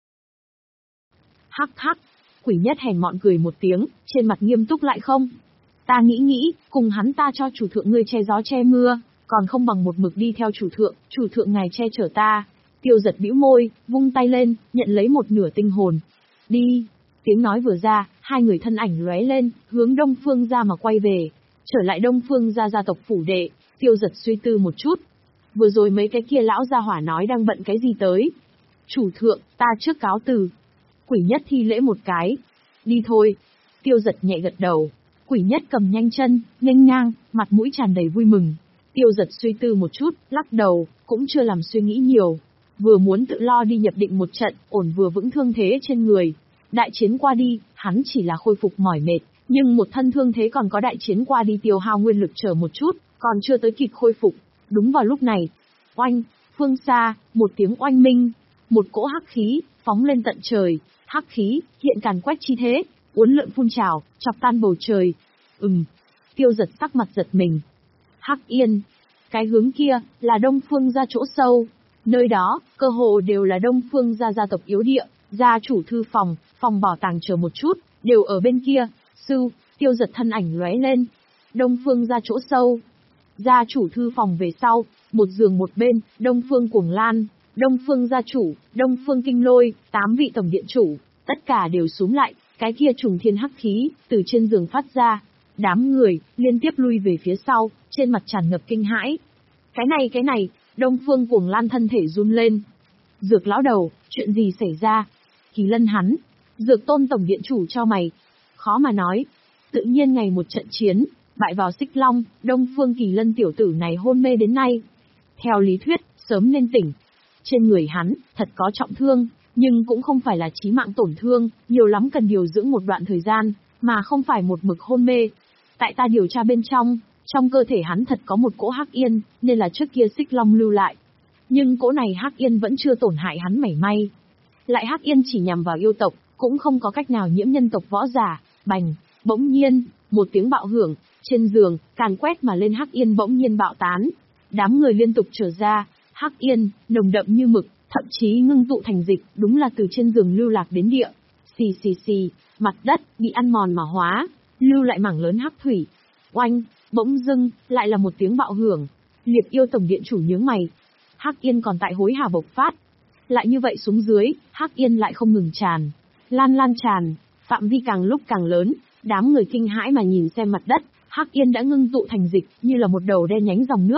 Speaker 1: Hắc hắc, Quỷ Nhất hèn mọn cười một tiếng, trên mặt nghiêm túc lại không. Ta nghĩ nghĩ, cùng hắn ta cho chủ thượng ngươi che gió che mưa, còn không bằng một mực đi theo chủ thượng, chủ thượng ngài che chở ta. Tiêu Giật bĩu môi, vung tay lên, nhận lấy một nửa tinh hồn. Đi. Tiếng nói vừa ra, hai người thân ảnh lóe lên, hướng Đông Phương gia mà quay về. Trở lại Đông Phương gia gia tộc phủ đệ, Tiêu Giật suy tư một chút. Vừa rồi mấy cái kia lão gia hỏa nói đang bận cái gì tới. Chủ thượng, ta trước cáo từ. Quỷ Nhất thi lễ một cái. Đi thôi. Tiêu Giật nhẹ gật đầu. Quỷ Nhất cầm nhanh chân, nghênh ngang, mặt mũi tràn đầy vui mừng. Tiêu Giật suy tư một chút, lắc đầu, cũng chưa làm suy nghĩ nhiều. Vừa muốn tự lo đi nhập định một trận, ổn vừa vững thương thế trên người. Đại chiến qua đi, hắn chỉ là khôi phục mỏi mệt, nhưng một thân thương thế còn có đại chiến qua đi tiêu hao nguyên lực chờ một chút, còn chưa tới kịp khôi phục. Đúng vào lúc này, oanh, phương xa, một tiếng oanh minh, một cỗ hắc khí, phóng lên tận trời, hắc khí, hiện càn quét chi thế, uốn lượn phun trào, chọc tan bầu trời. Ừm, Tiêu Giật sắc mặt giật mình. Hắc Yên, cái hướng kia, là Đông Phương gia chỗ sâu, nơi đó, cơ hồ đều là Đông Phương gia gia tộc yếu địa, gia chủ thư phòng, phòng bảo tàng chờ một chút, đều ở bên kia. Sư, Tiêu Giật thân ảnh lóe lên. Đông Phương gia chỗ sâu. Gia chủ thư phòng về sau, một giường một bên, Đông Phương Cuồng Lan, Đông Phương gia chủ, Đông Phương Kinh Lôi, tám vị tổng điện chủ, tất cả đều xúm lại, cái kia trùng thiên hắc khí, từ trên giường phát ra. Đám người, liên tiếp lui về phía sau, trên mặt tràn ngập kinh hãi. Cái này cái này, Đông Phương Cuồng Lan thân thể run lên. Dược lão đầu, chuyện gì xảy ra? Kỳ Lân hắn, Dược Tôn tổng điện chủ cho mày. Khó mà nói. Tự nhiên ngày một trận chiến, bại vào Xích Long, Đông Phương Kỳ Lân tiểu tử này hôn mê đến nay. Theo lý thuyết, sớm nên tỉnh. Trên người hắn, thật có trọng thương, nhưng cũng không phải là chí mạng tổn thương, nhiều lắm cần điều dưỡng một đoạn thời gian, mà không phải một mực hôn mê. Tại ta điều tra bên trong, trong cơ thể hắn thật có một cỗ hắc yên, nên là trước kia Xích Long lưu lại. Nhưng cỗ này hắc yên vẫn chưa tổn hại hắn mảy may. Lại hắc yên chỉ nhằm vào yêu tộc, cũng không có cách nào nhiễm nhân tộc võ giả. Bành, bỗng nhiên, một tiếng bạo hưởng, trên giường, càn quét mà lên hắc yên bỗng nhiên bạo tán. Đám người liên tục trở ra, hắc yên, nồng đậm như mực, thậm chí ngưng tụ thành dịch, đúng là từ trên giường lưu lạc đến địa. Xì xì xì, mặt đất, bị ăn mòn mà hóa, lưu lại mảng lớn hắc thủy. Oanh, bỗng dưng, lại là một tiếng bạo hưởng. Liệp yêu tổng điện chủ nhướng mày. Hắc yên còn tại hối hả bộc phát. Lại như vậy xuống dưới, hắc yên lại không ngừng tràn. Lan lan tràn, phạm vi càng lúc càng lớn, đám người kinh hãi mà nhìn xem mặt đất, hắc yên đã ngưng tụ thành dịch, như là một đầu đen nhánh dòng nước,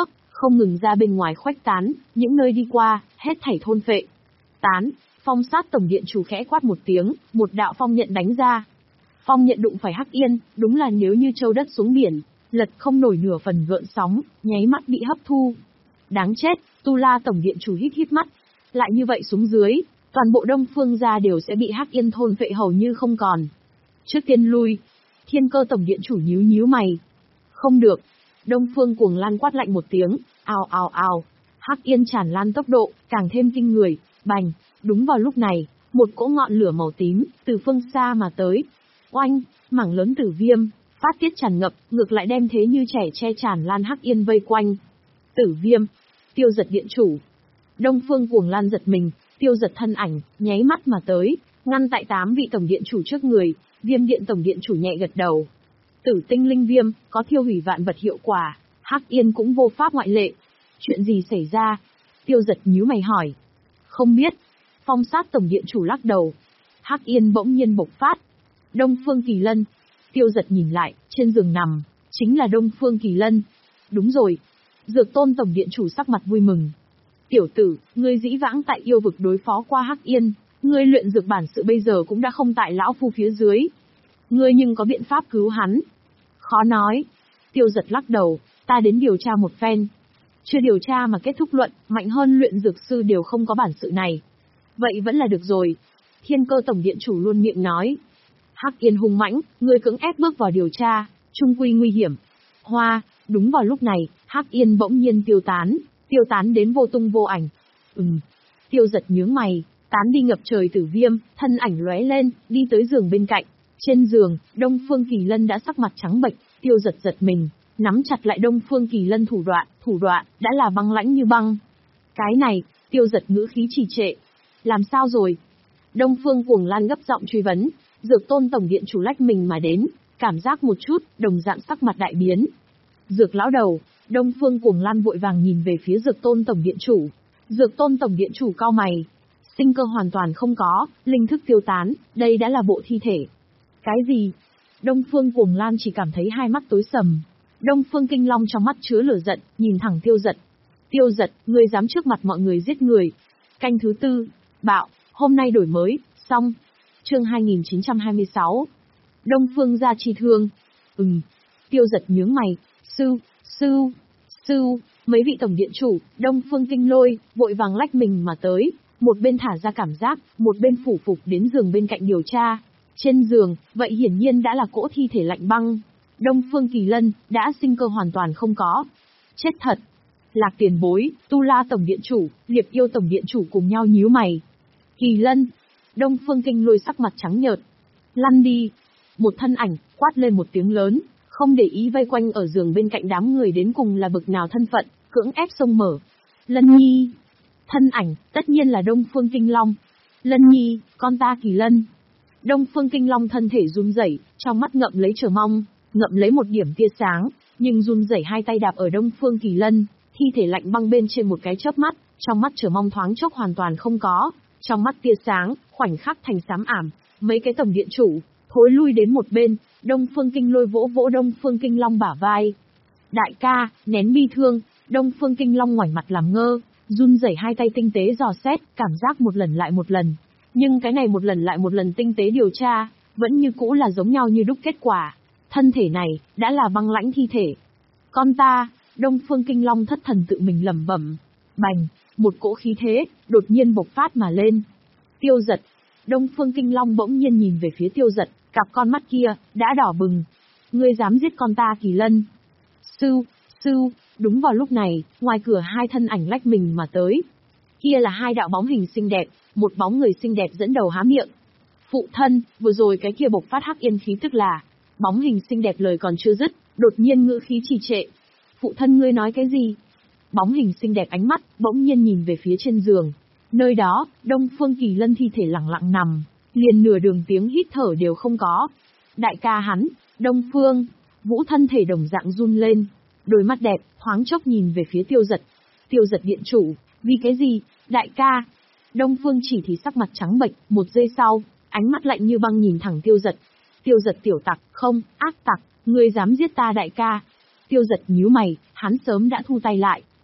Speaker 1: không ngừng ra bên ngoài khuếch tán, những nơi đi qua, hết thảy thôn phệ. Tán, Phong Sát tổng điện chủ khẽ quát một tiếng, một đạo phong nhận đánh ra. Phong nhận đụng phải Hắc Yên, đúng là nếu như châu đất xuống biển, lật không nổi nửa phần gợn sóng, nháy mắt bị hấp thu. Đáng chết, Tu La tổng điện chủ hít hít mắt. Lại như vậy xuống dưới, toàn bộ Đông Phương gia đều sẽ bị Hắc Yên thôn phệ hầu như không còn. Trước tiên lui. Thiên Cơ tổng điện chủ nhíu nhíu mày. Không được. Đông Phương Cuồng Lan quát lạnh một tiếng, ào ào ào. Hắc Yên tràn lan tốc độ, càng thêm kinh người, bành. Đúng vào lúc này, một cỗ ngọn lửa màu tím, từ phương xa mà tới. Oanh, mảng lớn tử viêm, phát tiết tràn ngập, ngược lại đem thế như trẻ che tràn lan Hắc Yên vây quanh. Tử viêm, Tiêu Giật điện chủ. Đông Phương Cuồng Lan giật mình, Tiêu Giật thân ảnh, nháy mắt mà tới, ngăn tại tám vị tổng điện chủ trước người, Viêm điện tổng điện chủ nhẹ gật đầu. Tử tinh linh viêm, có thiêu hủy vạn vật hiệu quả, Hắc Yên cũng vô pháp ngoại lệ. Chuyện gì xảy ra? Tiêu Giật nhíu mày hỏi. Không biết. Phong Sát tổng điện chủ lắc đầu. Hắc Yên bỗng nhiên bộc phát. Đông Phương Kỳ Lân. Tiêu Giật nhìn lại, trên giường nằm, chính là Đông Phương Kỳ Lân. Đúng rồi. Dược Tôn tổng điện chủ sắc mặt vui mừng. Tiểu tử, ngươi dĩ vãng tại yêu vực đối phó qua Hắc Yên, ngươi luyện dược bản sự bây giờ cũng đã không tại lão phu phía dưới. Ngươi nhưng có biện pháp cứu hắn? Khó nói. Tiêu Giật lắc đầu, ta đến điều tra một phen. Chưa điều tra mà kết thúc luận, mạnh hơn luyện dược sư đều không có bản sự này. Vậy vẫn là được rồi. Thiên Cơ tổng điện chủ luôn miệng nói. Hắc Yên hung mãnh, ngươi cưỡng ép bước vào điều tra, trung quy nguy hiểm. Hoa, đúng vào lúc này, Hắc Yên bỗng nhiên tiêu tán, tiêu tán đến vô tung vô ảnh. Ừm. Tiêu Giật nhướng mày, tán đi ngập trời tử viêm, thân ảnh lóe lên, đi tới giường bên cạnh. Trên giường, Đông Phương Kỳ Lân đã sắc mặt trắng bệch, Tiêu Giật giật mình, nắm chặt lại Đông Phương Kỳ Lân thủ đoạn, thủ đoạn đã là băng lãnh như băng. Cái này, Tiêu Giật ngữ khí trì trệ. Làm sao rồi? Đông Phương Cuồng Lan gấp giọng truy vấn. Dược Tôn tổng điện chủ lách mình mà đến, cảm giác một chút, đồng dạng sắc mặt đại biến. Dược lão đầu, Đông Phương Cuồng Lan vội vàng nhìn về phía Dược Tôn tổng điện chủ. Dược Tôn tổng điện chủ cau mày. Sinh cơ hoàn toàn không có, linh thức tiêu tán, đây đã là bộ thi thể. Cái gì? Đông Phương Cuồng Lan chỉ cảm thấy hai mắt tối sầm. Đông Phương Kinh Long trong mắt chứa lửa giận, nhìn thẳng Tiêu Giật. Tiêu Giật, ngươi dám trước mặt mọi người giết người. Canh thứ tư, bạo, hôm nay đổi mới, xong. Chương hai nghìn chín trăm hai mươi sáu. Đông Phương gia chi thương. Ừm. Tiêu Giật nhướng mày, sư, sư, sư, mấy vị tổng điện chủ, Đông Phương Kinh Lôi, vội vàng lách mình mà tới, một bên thả ra cảm giác, một bên phủ phục đến giường bên cạnh điều tra. Trên giường, vậy hiển nhiên đã là cỗ thi thể lạnh băng. Đông Phương Kỳ Lân, đã sinh cơ hoàn toàn không có. Chết thật. Lạc tiền bối, Tu La tổng điện chủ, Liệp Yêu tổng điện chủ cùng nhau nhíu mày. Kỳ Lân. Đông Phương Kinh Lôi sắc mặt trắng nhợt. Lăn đi. Một thân ảnh, quát lên một tiếng lớn, không để ý vây quanh ở giường bên cạnh đám người đến cùng là bực nào thân phận, cưỡng ép xông mở. Lân Nhi. Thân ảnh, tất nhiên là Đông Phương Kinh Long. Lân Nhi, con ta Kỳ Lân. Đông Phương Kinh Long thân thể run rẩy, trong mắt ngậm lấy chờ mong, ngậm lấy một điểm tia sáng, nhưng run rẩy hai tay đạp ở Đông Phương Kỳ Lân, thi thể lạnh băng bên trên một cái chớp mắt, trong mắt chờ mong thoáng chốc hoàn toàn không có, trong mắt tia sáng, khoảnh khắc thành xám ảm, mấy cái tổng điện chủ, thối lui đến một bên, Đông Phương Kinh Lôi vỗ vỗ Đông Phương Kinh Long bả vai. Đại ca, nén bi thương, Đông Phương Kinh Long ngoảnh mặt làm ngơ, run rẩy hai tay tinh tế dò xét, cảm giác một lần lại một lần. Nhưng cái này một lần lại một lần tinh tế điều tra, vẫn như cũ là giống nhau như đúc kết quả. Thân thể này, đã là băng lãnh thi thể. Con ta, Đông Phương Kinh Long thất thần tự mình lẩm bẩm. Bành, một cỗ khí thế, đột nhiên bộc phát mà lên. Tiêu Giật. Đông Phương Kinh Long bỗng nhiên nhìn về phía Tiêu Giật, cặp con mắt kia, đã đỏ bừng. Ngươi dám giết con ta Kỳ Lân. Sư, sư, đúng vào lúc này, ngoài cửa hai thân ảnh lách mình mà tới. Kia là hai đạo bóng hình xinh đẹp, một bóng người xinh đẹp dẫn đầu há miệng. Phụ thân, vừa rồi cái kia bộc phát Hắc Yên khí tức là, bóng hình xinh đẹp lời còn chưa dứt, đột nhiên ngữ khí trì trệ. Phụ thân ngươi nói cái gì? Bóng hình xinh đẹp ánh mắt, bỗng nhiên nhìn về phía trên giường. Nơi đó, Đông Phương Kỳ Lân thi thể lặng lặng nằm, liền nửa đường tiếng hít thở đều không có. Đại ca hắn, Đông Phương, Vũ thân thể đồng dạng run lên, đôi mắt đẹp, thoáng chốc nhìn về phía Tiêu Giật. Tiêu Giật điện chủ, vì cái gì, đại ca? Đông Phương chỉ thì sắc mặt trắng bệch, một giây sau, ánh mắt lạnh như băng nhìn thẳng Tiêu Giật. Tiêu Giật tiểu tặc, không, ác tặc, ngươi dám giết ta đại ca. Tiêu Giật nhíu mày, hắn sớm đã thu tay lại,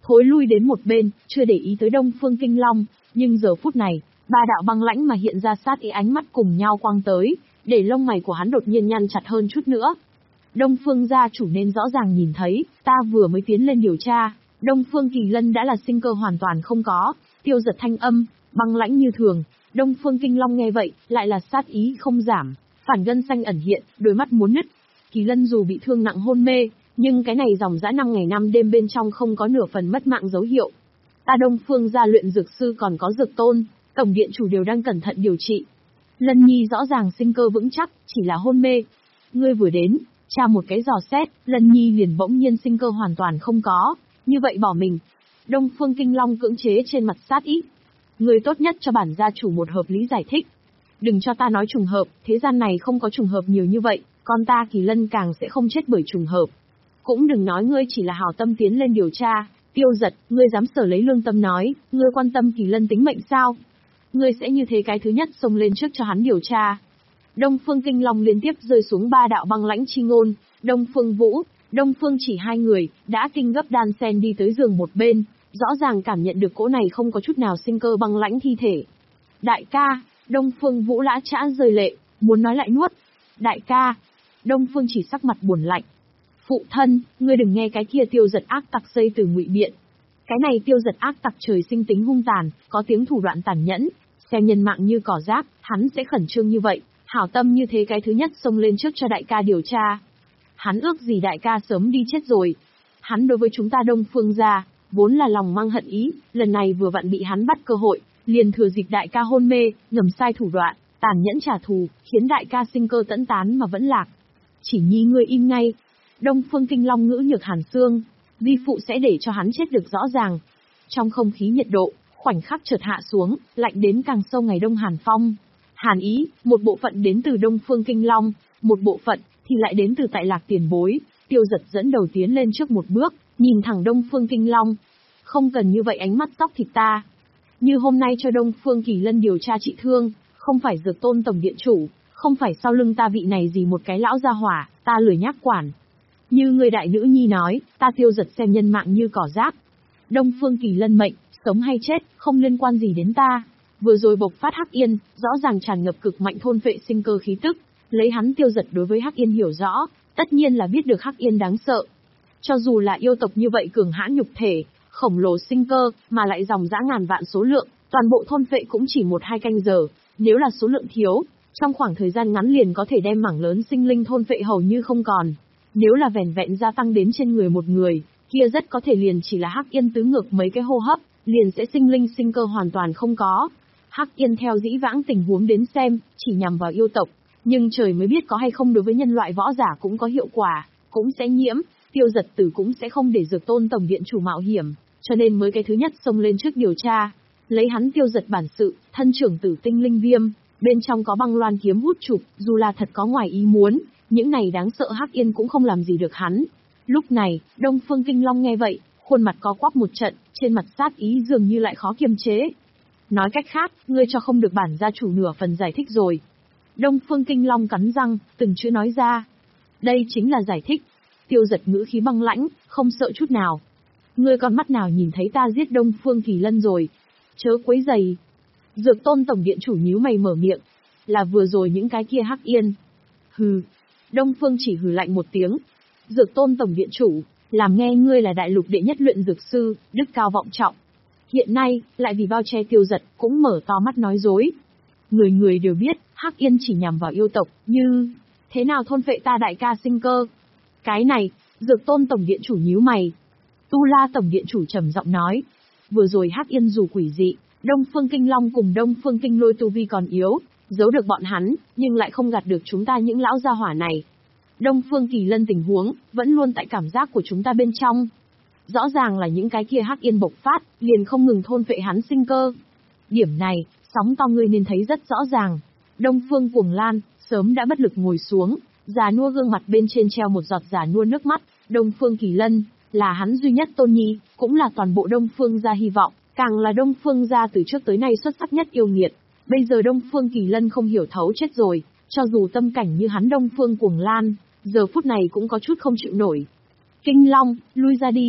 Speaker 1: thối lui đến một bên, chưa để ý tới Đông Phương Kinh Long, nhưng giờ phút này, ba đạo băng lãnh mà hiện ra sát ý ánh mắt cùng nhau quang tới, để lông mày của hắn đột nhiên nhăn chặt hơn chút nữa. Đông Phương gia chủ nên rõ ràng nhìn thấy, ta vừa mới tiến lên điều tra, Đông Phương Kỳ Lân đã là sinh cơ hoàn toàn không có, Tiêu Giật thanh âm, băng lãnh như thường. Đông Phương Kinh Long nghe vậy, lại là sát ý không giảm, phản gân xanh ẩn hiện, đôi mắt muốn nứt. Kỳ Lân dù bị thương nặng hôn mê, nhưng cái này dòng dã năm ngày năm đêm bên trong không có nửa phần mất mạng dấu hiệu. Ta Đông Phương gia luyện dược sư còn có dược tôn, tổng điện chủ đều đang cẩn thận điều trị. Lân Nhi rõ ràng sinh cơ vững chắc, chỉ là hôn mê. Ngươi vừa đến, tra một cái dò xét, Lân Nhi liền bỗng nhiên sinh cơ hoàn toàn không có, như vậy bỏ mình. Đông Phương Kinh Long cưỡng chế trên mặt sát ý. Ngươi tốt nhất cho bản gia chủ một hợp lý giải thích. Đừng cho ta nói trùng hợp, thế gian này không có trùng hợp nhiều như vậy, con ta Kỳ Lân càng sẽ không chết bởi trùng hợp. Cũng đừng nói ngươi chỉ là hảo tâm tiến lên điều tra, Tiêu Giật, ngươi dám sở lấy lương tâm nói, ngươi quan tâm Kỳ Lân tính mệnh sao? Ngươi sẽ như thế cái thứ nhất xông lên trước cho hắn điều tra. Đông Phương Kinh Long liên tiếp rơi xuống ba đạo băng lãnh chi ngôn, Đông Phương Vũ, Đông Phương Chỉ hai người, đã kinh gấp đan sen đi tới giường một bên, rõ ràng cảm nhận được cỗ này không có chút nào sinh cơ băng lãnh thi thể. Đại ca, Đông Phương Vũ lã chã rơi lệ, muốn nói lại nuốt. Đại ca, Đông Phương Chỉ sắc mặt buồn lạnh. Phụ thân, ngươi đừng nghe cái kia Tiêu Giật ác tặc xây từ ngụy biện. Cái này Tiêu Giật ác tặc trời sinh tính hung tàn, có tiếng thủ đoạn tàn nhẫn, xem nhân mạng như cỏ rác, hắn sẽ khẩn trương như vậy, hảo tâm như thế cái thứ nhất xông lên trước cho đại ca điều tra. Hắn ước gì đại ca sớm đi chết rồi. Hắn đối với chúng ta Đông Phương gia, vốn là lòng mang hận ý, lần này vừa vặn bị hắn bắt cơ hội, liền thừa dịp đại ca hôn mê, ngầm sai thủ đoạn, tàn nhẫn trả thù, khiến đại ca sinh cơ tẫn tán mà vẫn lạc. Chỉ nhi ngươi im ngay. Đông Phương Kinh Long ngữ nhược hàn xương, vi phụ sẽ để cho hắn chết được rõ ràng. Trong không khí nhiệt độ, khoảnh khắc chợt hạ xuống, lạnh đến càng sâu ngày đông hàn phong. Hàn ý, một bộ phận đến từ Đông Phương Kinh Long, một bộ phận thì lại đến từ tại Lạc Tiền Bối. Tiêu Giật dẫn đầu tiến lên trước một bước, nhìn thẳng Đông Phương Kinh Long. Không cần như vậy ánh mắt tóc thịt ta. Như hôm nay cho Đông Phương Kỳ Lân điều tra trị thương, không phải Dược Tôn tổng điện chủ, không phải sau lưng ta vị này gì một cái lão gia hỏa, ta lười nhác quản. Như người đại nữ nhi nói, ta Tiêu Giật xem nhân mạng như cỏ rác. Đông Phương Kỳ Lân mệnh, sống hay chết, không liên quan gì đến ta. Vừa rồi bộc phát Hắc Yên, rõ ràng tràn ngập cực mạnh thôn phệ sinh cơ khí tức, lấy hắn Tiêu Giật đối với Hắc Yên hiểu rõ, tất nhiên là biết được Hắc Yên đáng sợ. Cho dù là yêu tộc như vậy cường hãn nhục thể, khổng lồ sinh cơ, mà lại dòng dã ngàn vạn số lượng, toàn bộ thôn phệ cũng chỉ một hai canh giờ, nếu là số lượng thiếu, trong khoảng thời gian ngắn liền có thể đem mảng lớn sinh linh thôn phệ hầu như không còn. Nếu là vẻn vẹn gia tăng đến trên người một người, kia rất có thể liền chỉ là Hắc Yên tứ ngược mấy cái hô hấp, liền sẽ sinh linh sinh cơ hoàn toàn không có. Hắc Yên theo dĩ vãng tình huống đến xem, chỉ nhằm vào yêu tộc, nhưng trời mới biết có hay không đối với nhân loại võ giả cũng có hiệu quả, cũng sẽ nhiễm, Tiêu Giật Tử cũng sẽ không để Dược Tôn tổng điện chủ mạo hiểm, cho nên mới cái thứ nhất xông lên trước điều tra. Lấy hắn Tiêu Giật bản sự, thân trưởng tử tinh linh viêm, bên trong có băng loan kiếm hút chụp, dù là thật có ngoài ý muốn, những này đáng sợ Hắc Yên cũng không làm gì được hắn. Lúc này, Đông Phương Kinh Long nghe vậy, khuôn mặt co quắp một trận, trên mặt sát ý dường như lại khó kiềm chế. Nói cách khác, ngươi cho không được bản gia chủ nửa phần giải thích rồi. Đông Phương Kinh Long cắn răng, từng chữ nói ra. Đây chính là giải thích. Tiêu Giật ngữ khí băng lãnh, không sợ chút nào. Ngươi con mắt nào nhìn thấy ta giết Đông Phương Kỳ Lân rồi? Chớ quấy rầy. Dược Tôn tổng điện chủ nhíu mày mở miệng. Là vừa rồi những cái kia Hắc Yên. Hừ. Đông Phương chỉ hừ lạnh một tiếng. Dược Tôn tổng điện chủ, làm nghe ngươi là đại lục đệ nhất luyện dược sư, đức cao vọng trọng. Hiện nay, lại vì bao che Tiêu Giật, cũng mở to mắt nói dối. Người người đều biết, Hắc Yên chỉ nhằm vào yêu tộc, như... Thế nào thôn phệ ta đại ca sinh cơ? Cái này, Dược Tôn tổng điện chủ nhíu mày. Tu La tổng điện chủ trầm giọng nói. Vừa rồi Hắc Yên dù quỷ dị, Đông Phương Kinh Long cùng Đông Phương Kinh Lôi tu vi còn yếu, giấu được bọn hắn, nhưng lại không gạt được chúng ta những lão gia hỏa này. Đông Phương Kỳ Lân tình huống, vẫn luôn tại cảm giác của chúng ta bên trong. Rõ ràng là những cái kia Hắc Yên bộc phát, liền không ngừng thôn phệ hắn sinh cơ. Điểm này, sóng to ngươi nên thấy rất rõ ràng. Đông Phương Cuồng Lan, sớm đã bất lực ngồi xuống, già nua gương mặt bên trên treo một giọt già nua nước mắt. Đông Phương Kỳ Lân, là hắn duy nhất tôn nhi, cũng là toàn bộ Đông Phương gia hy vọng, càng là Đông Phương gia từ trước tới nay xuất sắc nhất yêu nghiệt. Bây giờ Đông Phương Kỳ Lân không hiểu thấu chết rồi, cho dù tâm cảnh như hắn Đông Phương Cuồng Lan, giờ phút này cũng có chút không chịu nổi. Kinh Long, lui ra đi.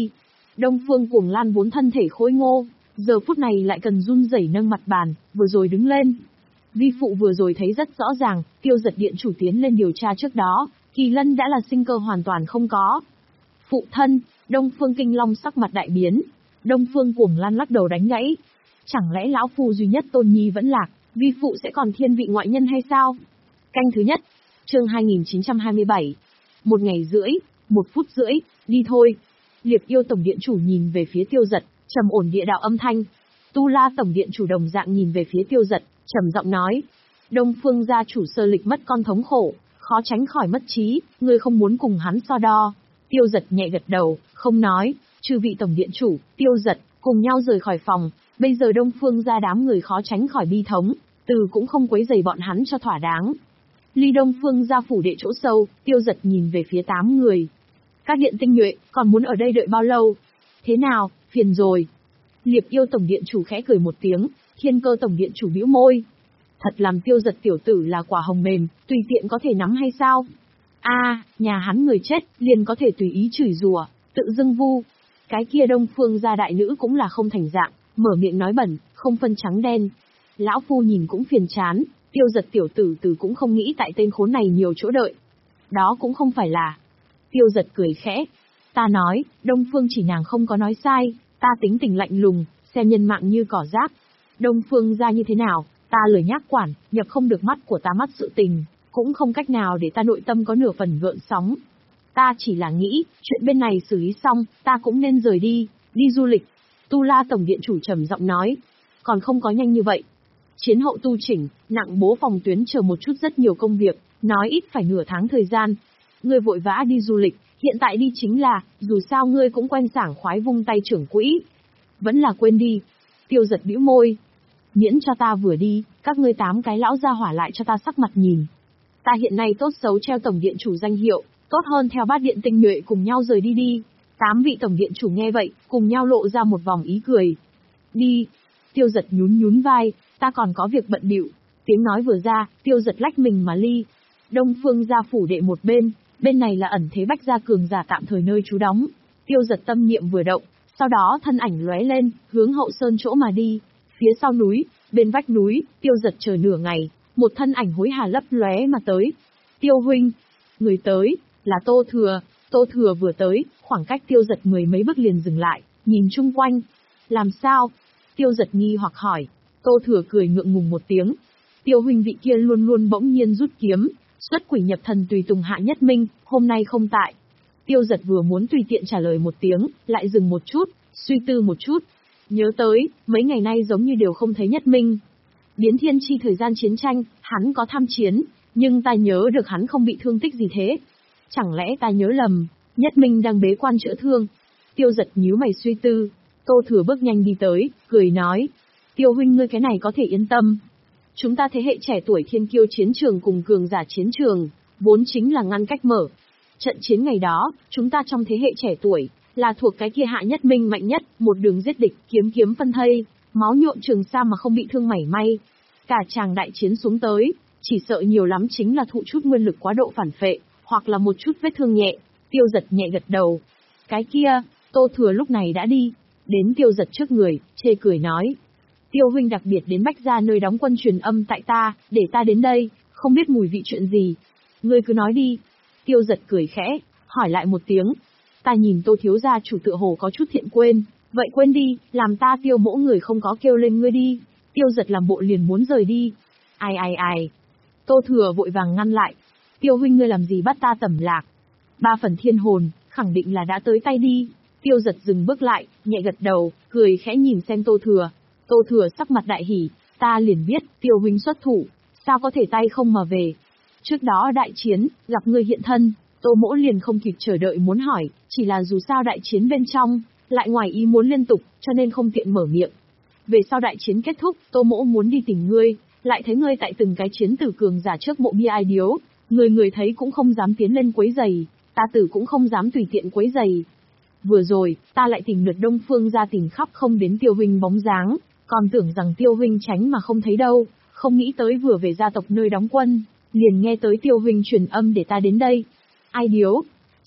Speaker 1: Đông Phương Cuồng Lan vốn thân thể khôi ngô, giờ phút này lại cần run rẩy nâng mặt bàn, vừa rồi đứng lên. Vi phụ vừa rồi thấy rất rõ ràng, Tiêu Giật điện chủ tiến lên điều tra trước đó, Kỳ Lân đã là sinh cơ hoàn toàn không có. Phụ thân, Đông Phương Kinh Long sắc mặt đại biến. Đông Phương Cuồng Lan lắc đầu đánh gãy. Chẳng lẽ lão phu duy nhất Tôn Nhi vẫn lạc, vi phụ sẽ còn thiên vị ngoại nhân hay sao? Canh thứ nhất, chương hai nghìn chín trăm hai mươi bảy. Một ngày rưỡi, một phút rưỡi, đi thôi. Liệp Yêu Tổng Điện chủ nhìn về phía Tiêu Giật, trầm ổn địa đạo âm thanh. Tu La Tổng Điện chủ đồng dạng nhìn về phía Tiêu Giật, trầm giọng nói. Đông Phương gia chủ Sơ Lịch mất con thống khổ, khó tránh khỏi mất trí, ngươi không muốn cùng hắn so đo. Tiêu Giật nhẹ gật đầu, không nói. Chư vị Tổng Điện chủ, Tiêu Giật, cùng nhau rời khỏi phòng. Bây giờ Đông Phương gia đám người khó tránh khỏi bi thống, từ cũng không quấy rầy bọn hắn cho thỏa đáng. Ly Đông Phương gia phủ đệ chỗ sâu, Tiêu Giật nhìn về phía tám người. Các điện tinh nhuệ, còn muốn ở đây đợi bao lâu? Thế nào, phiền rồi. Liệp Yêu Tổng Điện chủ khẽ cười một tiếng, Thiên Cơ Tổng Điện chủ bĩu môi. Thật làm Tiêu Giật tiểu tử là quả hồng mềm, tùy tiện có thể nắm hay sao? A, à, nhà hắn người chết, liền có thể tùy ý chửi rủa, tự dưng vu. Cái kia Đông Phương gia đại nữ cũng là không thành dạng, mở miệng nói bẩn, không phân trắng đen. Lão phu nhìn cũng phiền chán, Tiêu Giật tiểu tử từ cũng không nghĩ tại tên khốn này nhiều chỗ đợi. Đó cũng không phải là. Tiêu Giật cười khẽ. Ta nói, Đông Phương chỉ nàng không có nói sai, ta tính tình lạnh lùng, xem nhân mạng như cỏ rác. Đông Phương gia như thế nào, ta lời nhác quản, nhập không được mắt của ta mắt sự tình, cũng không cách nào để ta nội tâm có nửa phần gợn sóng. Ta chỉ là nghĩ, chuyện bên này xử lý xong, ta cũng nên rời đi, đi du lịch. Tu La Tổng Điện chủ trầm giọng nói. Còn không có nhanh như vậy. Chiến hậu tu chỉnh, nặng bố phòng tuyến chờ một chút rất nhiều công việc, nói ít phải nửa tháng thời gian. Ngươi vội vã đi du lịch, hiện tại đi chính là, dù sao ngươi cũng quen sảng khoái vung tay trưởng quỹ. Vẫn là quên đi. Tiêu Giật bĩu môi. Miễn cho ta vừa đi, các ngươi tám cái lão gia hỏa lại cho ta sắc mặt nhìn. Ta hiện nay tốt xấu treo Tổng Điện chủ danh hiệu, tốt hơn theo bát điện tinh nhuệ cùng nhau rời đi đi. Tám vị Tổng Điện chủ nghe vậy, cùng nhau lộ ra một vòng ý cười. Đi. Tiêu Giật nhún nhún vai, ta còn có việc bận bịu. Tiếng nói vừa ra, Tiêu Giật lách mình mà ly. Đông Phương gia phủ đệ một bên, bên này là ẩn thế Bách gia cường giả tạm thời nơi trú đóng. Tiêu Giật tâm niệm vừa động, sau đó thân ảnh lóe lên, hướng hậu sơn chỗ mà đi. Phía sau núi, bên vách núi, Tiêu Giật chờ nửa ngày, một thân ảnh hối hả lấp lóe mà tới. Tiêu huynh, người tới, là Tô Thừa. Tô Thừa vừa tới, khoảng cách Tiêu Giật mười mấy bước liền dừng lại, nhìn chung quanh. Làm sao? Tiêu Giật nghi hoặc hỏi. Tô Thừa cười ngượng ngùng một tiếng. Tiêu huynh vị kia luôn luôn bỗng nhiên rút kiếm, xuất quỷ nhập thần tùy tùng Hạ Nhất Minh, hôm nay không tại. Tiêu Giật vừa muốn tùy tiện trả lời một tiếng, lại dừng một chút, suy tư một chút. Nhớ tới, mấy ngày nay giống như đều không thấy Nhất Minh. Biến thiên chi thời gian chiến tranh, hắn có tham chiến, nhưng ta nhớ được hắn không bị thương tích gì thế. Chẳng lẽ ta nhớ lầm, Nhất Minh đang bế quan chữa thương? Tiêu Giật nhíu mày suy tư. Tô Thừa bước nhanh đi tới, cười nói. Tiêu huynh ngươi cái này có thể yên tâm. Chúng ta thế hệ trẻ tuổi thiên kiêu chiến trường cùng cường giả chiến trường, vốn chính là ngăn cách mở. Trận chiến ngày đó, chúng ta trong thế hệ trẻ tuổi, là thuộc cái kia Hạ Nhất Minh mạnh nhất, một đường giết địch, kiếm kiếm phân thây, máu nhuộm trường sa mà không bị thương mảy may. Cả chàng đại chiến xuống tới, chỉ sợ nhiều lắm chính là thụ chút nguyên lực quá độ phản phệ, hoặc là một chút vết thương nhẹ. Tiêu Giật nhẹ gật đầu. Cái kia, Tô Thừa lúc này đã đi, đến Tiêu Giật trước người, chê cười nói. Tiêu huynh đặc biệt đến Bách gia nơi đóng quân truyền âm tại ta, để ta đến đây, không biết mùi vị chuyện gì. Ngươi cứ nói đi. Tiêu Giật cười khẽ, hỏi lại một tiếng. Ta nhìn Tô thiếu gia chủ tựa hồ có chút thiện quên, vậy quên đi, làm ta Tiêu mỗ người không có kêu lên ngươi đi. Tiêu Giật làm bộ liền muốn rời đi. Ai ai ai. Tô Thừa vội vàng ngăn lại. Tiêu huynh ngươi làm gì bắt ta tẩm lạc? Ba phần thiên hồn, khẳng định là đã tới tay đi. Tiêu Giật dừng bước lại, nhẹ gật đầu, cười khẽ nhìn xem Tô Thừa. Tô Thừa sắc mặt đại hỉ, ta liền biết, Tiêu huynh xuất thủ, sao có thể tay không mà về. Trước đó đại chiến, gặp ngươi hiện thân, Tô mỗ liền không kịp chờ đợi muốn hỏi, chỉ là dù sao đại chiến bên trong, lại ngoài ý muốn liên tục, cho nên không tiện mở miệng. Về sau đại chiến kết thúc, Tô mỗ muốn đi tìm ngươi, lại thấy ngươi tại từng cái chiến tử cường giả trước mộ bia ai điếu, người người thấy cũng không dám tiến lên quấy giày, ta tử cũng không dám tùy tiện quấy giày. Vừa rồi, ta lại tìm lượt Đông Phương ra tìm khắp không đến Tiêu huynh bóng dáng, còn tưởng rằng Tiêu huynh tránh mà không thấy đâu, không nghĩ tới vừa về gia tộc nơi đóng quân, liền nghe tới Tiêu huynh truyền âm để ta đến đây. Ai điếu?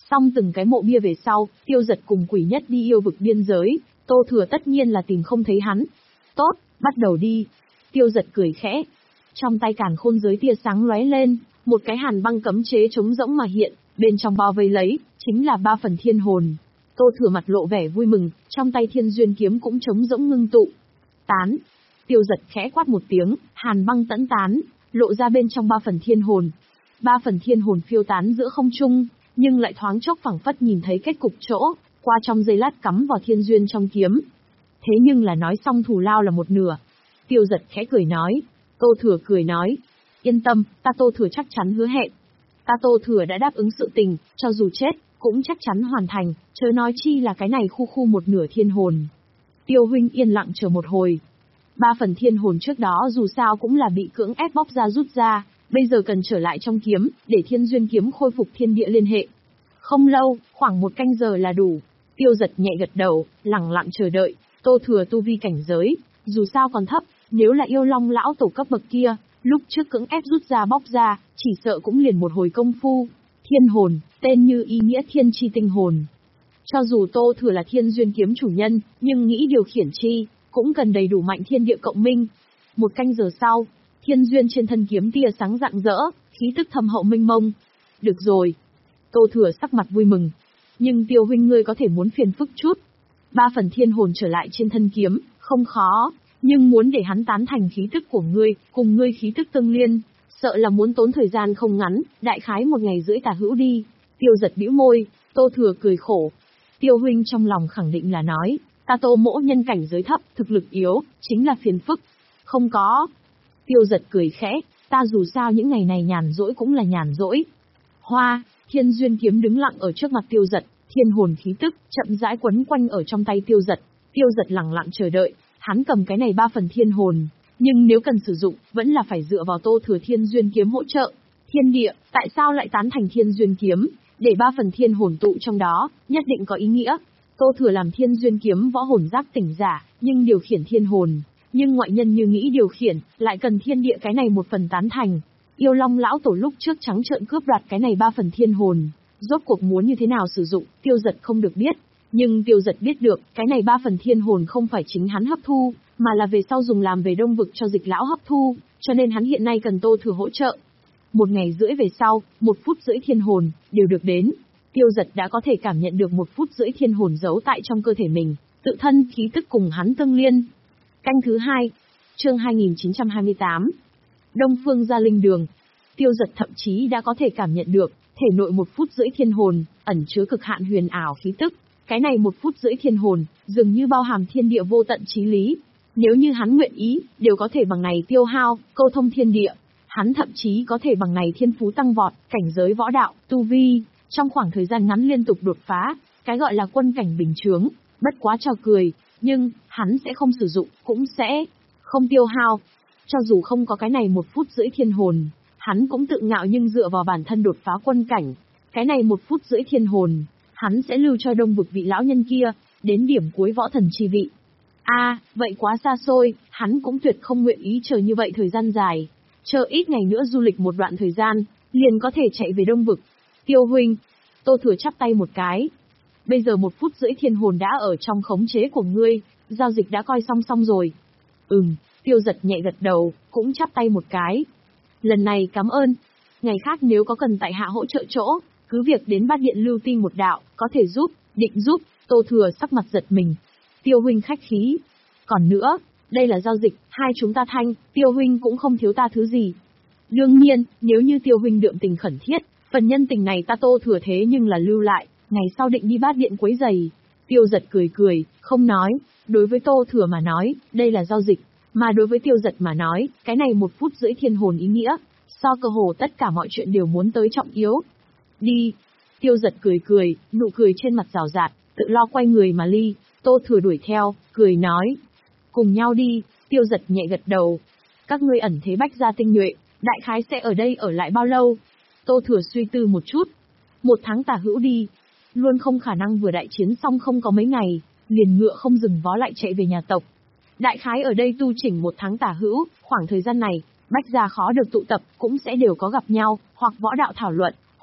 Speaker 1: Xong từng cái mộ bia về sau, Tiêu Dật cùng Quỷ Nhất đi yêu vực biên giới, Tô Thừa tất nhiên là tìm không thấy hắn. Tốt, bắt đầu đi. Tiêu Dật cười khẽ. Trong tay càn khôn giới tia sáng lóe lên, một cái hàn băng cấm chế trống rỗng mà hiện, bên trong bao vây lấy, chính là ba phần thiên hồn. Tô Thừa mặt lộ vẻ vui mừng, trong tay thiên duyên kiếm cũng trống rỗng ngưng tụ. Tán. Tiêu Dật khẽ quát một tiếng, hàn băng tẫn tán, lộ ra bên trong ba phần thiên hồn. Ba phần thiên hồn phiêu tán giữa không trung, nhưng lại thoáng chốc phảng phất nhìn thấy kết cục chỗ, qua trong giây lát cắm vào thiên duyên trong kiếm. Thế nhưng là nói xong thù lao là một nửa. Tiêu Dật khẽ cười nói. Tô Thừa cười nói. Yên tâm, ta Tô Thừa chắc chắn hứa hẹn. Ta Tô Thừa đã đáp ứng sự tình, cho dù chết, cũng chắc chắn hoàn thành, chớ nói chi là cái này khu khu một nửa thiên hồn. Tiêu huynh yên lặng chờ một hồi. Ba phần thiên hồn trước đó dù sao cũng là bị cưỡng ép bóc ra rút ra, bây giờ cần trở lại trong kiếm, để thiên duyên kiếm khôi phục thiên địa liên hệ. Không lâu, khoảng một canh giờ là đủ. Tiêu Dật nhẹ gật đầu, lặng lặng chờ đợi. Tô Thừa tu vi cảnh giới, dù sao còn thấp, nếu là yêu long lão tổ cấp bậc kia, lúc trước cưỡng ép rút ra bóc ra, chỉ sợ cũng liền một hồi công phu. Thiên hồn, tên như ý nghĩa thiên chi tinh hồn. Cho dù Tô Thừa là thiên duyên kiếm chủ nhân, nhưng nghĩ điều khiển chi, cũng cần đầy đủ mạnh thiên địa cộng minh. Một canh giờ sau, thiên duyên trên thân kiếm tia sáng rạng rỡ, khí tức thâm hậu minh mông. Được rồi. Tô Thừa sắc mặt vui mừng. Nhưng Tiêu huynh ngươi có thể muốn phiền phức chút. Ba phần thiên hồn trở lại trên thân kiếm, không khó, nhưng muốn để hắn tán thành khí tức của ngươi, cùng ngươi khí tức tương liên, sợ là muốn tốn thời gian không ngắn, đại khái một ngày rưỡi tả hữu đi. Tiêu Dật bĩu môi, Tô Thừa cười khổ. Tiêu huynh trong lòng khẳng định là nói, ta Tô mỗ nhân cảnh giới thấp, thực lực yếu, chính là phiền phức. Không có. Tiêu Dật cười khẽ, ta dù sao những ngày này nhàn rỗi cũng là nhàn rỗi. Hoa, thiên duyên kiếm đứng lặng ở trước mặt Tiêu Dật, thiên hồn khí tức, chậm rãi quấn quanh ở trong tay Tiêu Dật. Tiêu Dật lặng lặng chờ đợi, hắn cầm cái này ba phần thiên hồn, nhưng nếu cần sử dụng, vẫn là phải dựa vào Tô Thừa thiên duyên kiếm hỗ trợ. Thiên địa, tại sao lại tán thành thiên duyên kiếm, để ba phần thiên hồn tụ trong đó, nhất định có ý nghĩa. Tô Thừa làm thiên duyên kiếm võ hồn giác tỉnh giả, nhưng điều khiển thiên hồn, nhưng ngoại nhân như nghĩ điều khiển, lại cần thiên địa cái này một phần tán thành. Yêu Long lão tổ lúc trước trắng trợn cướp đoạt cái này ba phần thiên hồn, rốt cuộc muốn như thế nào sử dụng, Tiêu Dật không được biết. Nhưng Tiêu Dật biết được, cái này ba phần thiên hồn không phải chính hắn hấp thu, mà là về sau dùng làm về đông vực cho dịch lão hấp thu, cho nên hắn hiện nay cần Tô Thừa hỗ trợ. Một ngày rưỡi về sau, một phút rưỡi thiên hồn, đều được đến. Tiêu Dật đã có thể cảm nhận được một phút rưỡi thiên hồn giấu tại trong cơ thể mình, tự thân khí tức cùng hắn tương liên. Canh thứ hai, chương hai nghìn chín trăm hai mươi tám. Đông Phương Gia Linh Đường. Tiêu Dật thậm chí đã có thể cảm nhận được, thể nội một phút rưỡi thiên hồn, ẩn chứa cực hạn huyền ảo khí tức. Cái này một phút rưỡi thiên hồn, dường như bao hàm thiên địa vô tận chí lý. Nếu như hắn nguyện ý, đều có thể bằng này tiêu hao, câu thông thiên địa. Hắn thậm chí có thể bằng này thiên phú tăng vọt, cảnh giới võ đạo, tu vi, trong khoảng thời gian ngắn liên tục đột phá, cái gọi là quân cảnh bình chướng, bất quá trò cười, nhưng, hắn sẽ không sử dụng, cũng sẽ không tiêu hao. Cho dù không có cái này một phút rưỡi thiên hồn, hắn cũng tự ngạo nhưng dựa vào bản thân đột phá quân cảnh. Cái này một phút rưỡi thiên hồn, hắn sẽ lưu cho đông vực vị lão nhân kia, đến điểm cuối võ thần chi vị. A, à, vậy quá xa xôi, hắn cũng tuyệt không nguyện ý chờ như vậy thời gian dài. Chờ ít ngày nữa du lịch một đoạn thời gian, liền có thể chạy về đông vực. Tiêu huynh, Tô Thừa chắp tay một cái. Bây giờ một phút rưỡi thiên hồn đã ở trong khống chế của ngươi, giao dịch đã coi xong xong rồi. Ừm, Tiêu Dật nhẹ gật đầu, cũng chắp tay một cái. Lần này cảm ơn. Ngày khác nếu có cần tại hạ hỗ trợ chỗ, cứ việc đến Bát Điện lưu tin một đạo, có thể giúp, định giúp. Tô Thừa sắc mặt giật mình. Tiêu huynh khách khí. Còn nữa, đây là giao dịch, hai chúng ta thanh, Tiêu huynh cũng không thiếu ta thứ gì. Đương nhiên, nếu như Tiêu huynh đượm tình khẩn thiết, phần nhân tình này ta Tô Thừa thế nhưng là lưu lại, ngày sau định đi Bát Điện quấy giày. Tiêu Dật cười cười, không nói. Đối với Tô Thừa mà nói, đây là giao dịch, mà đối với Tiêu Dật mà nói, cái này một phút rưỡi thiên hồn ý nghĩa, so cơ hồ tất cả mọi chuyện đều muốn tới trọng yếu. Đi. Tiêu Dật cười cười, nụ cười trên mặt rào rạt, tự lo quay người mà ly. Tô Thừa đuổi theo, cười nói. Cùng nhau đi. Tiêu Dật nhẹ gật đầu. Các ngươi ẩn thế bách gia tinh nhuệ, đại khái sẽ ở đây ở lại bao lâu? Tô Thừa suy tư một chút. Một tháng tả hữu đi. Luôn không khả năng vừa đại chiến xong không có mấy ngày, liền ngựa không dừng vó lại chạy về nhà tộc. Đại khái ở đây tu chỉnh một tháng tả hữu, khoảng thời gian này, bách gia khó được tụ tập, cũng sẽ đều có gặp nhau, hoặc võ đạo thảo luận,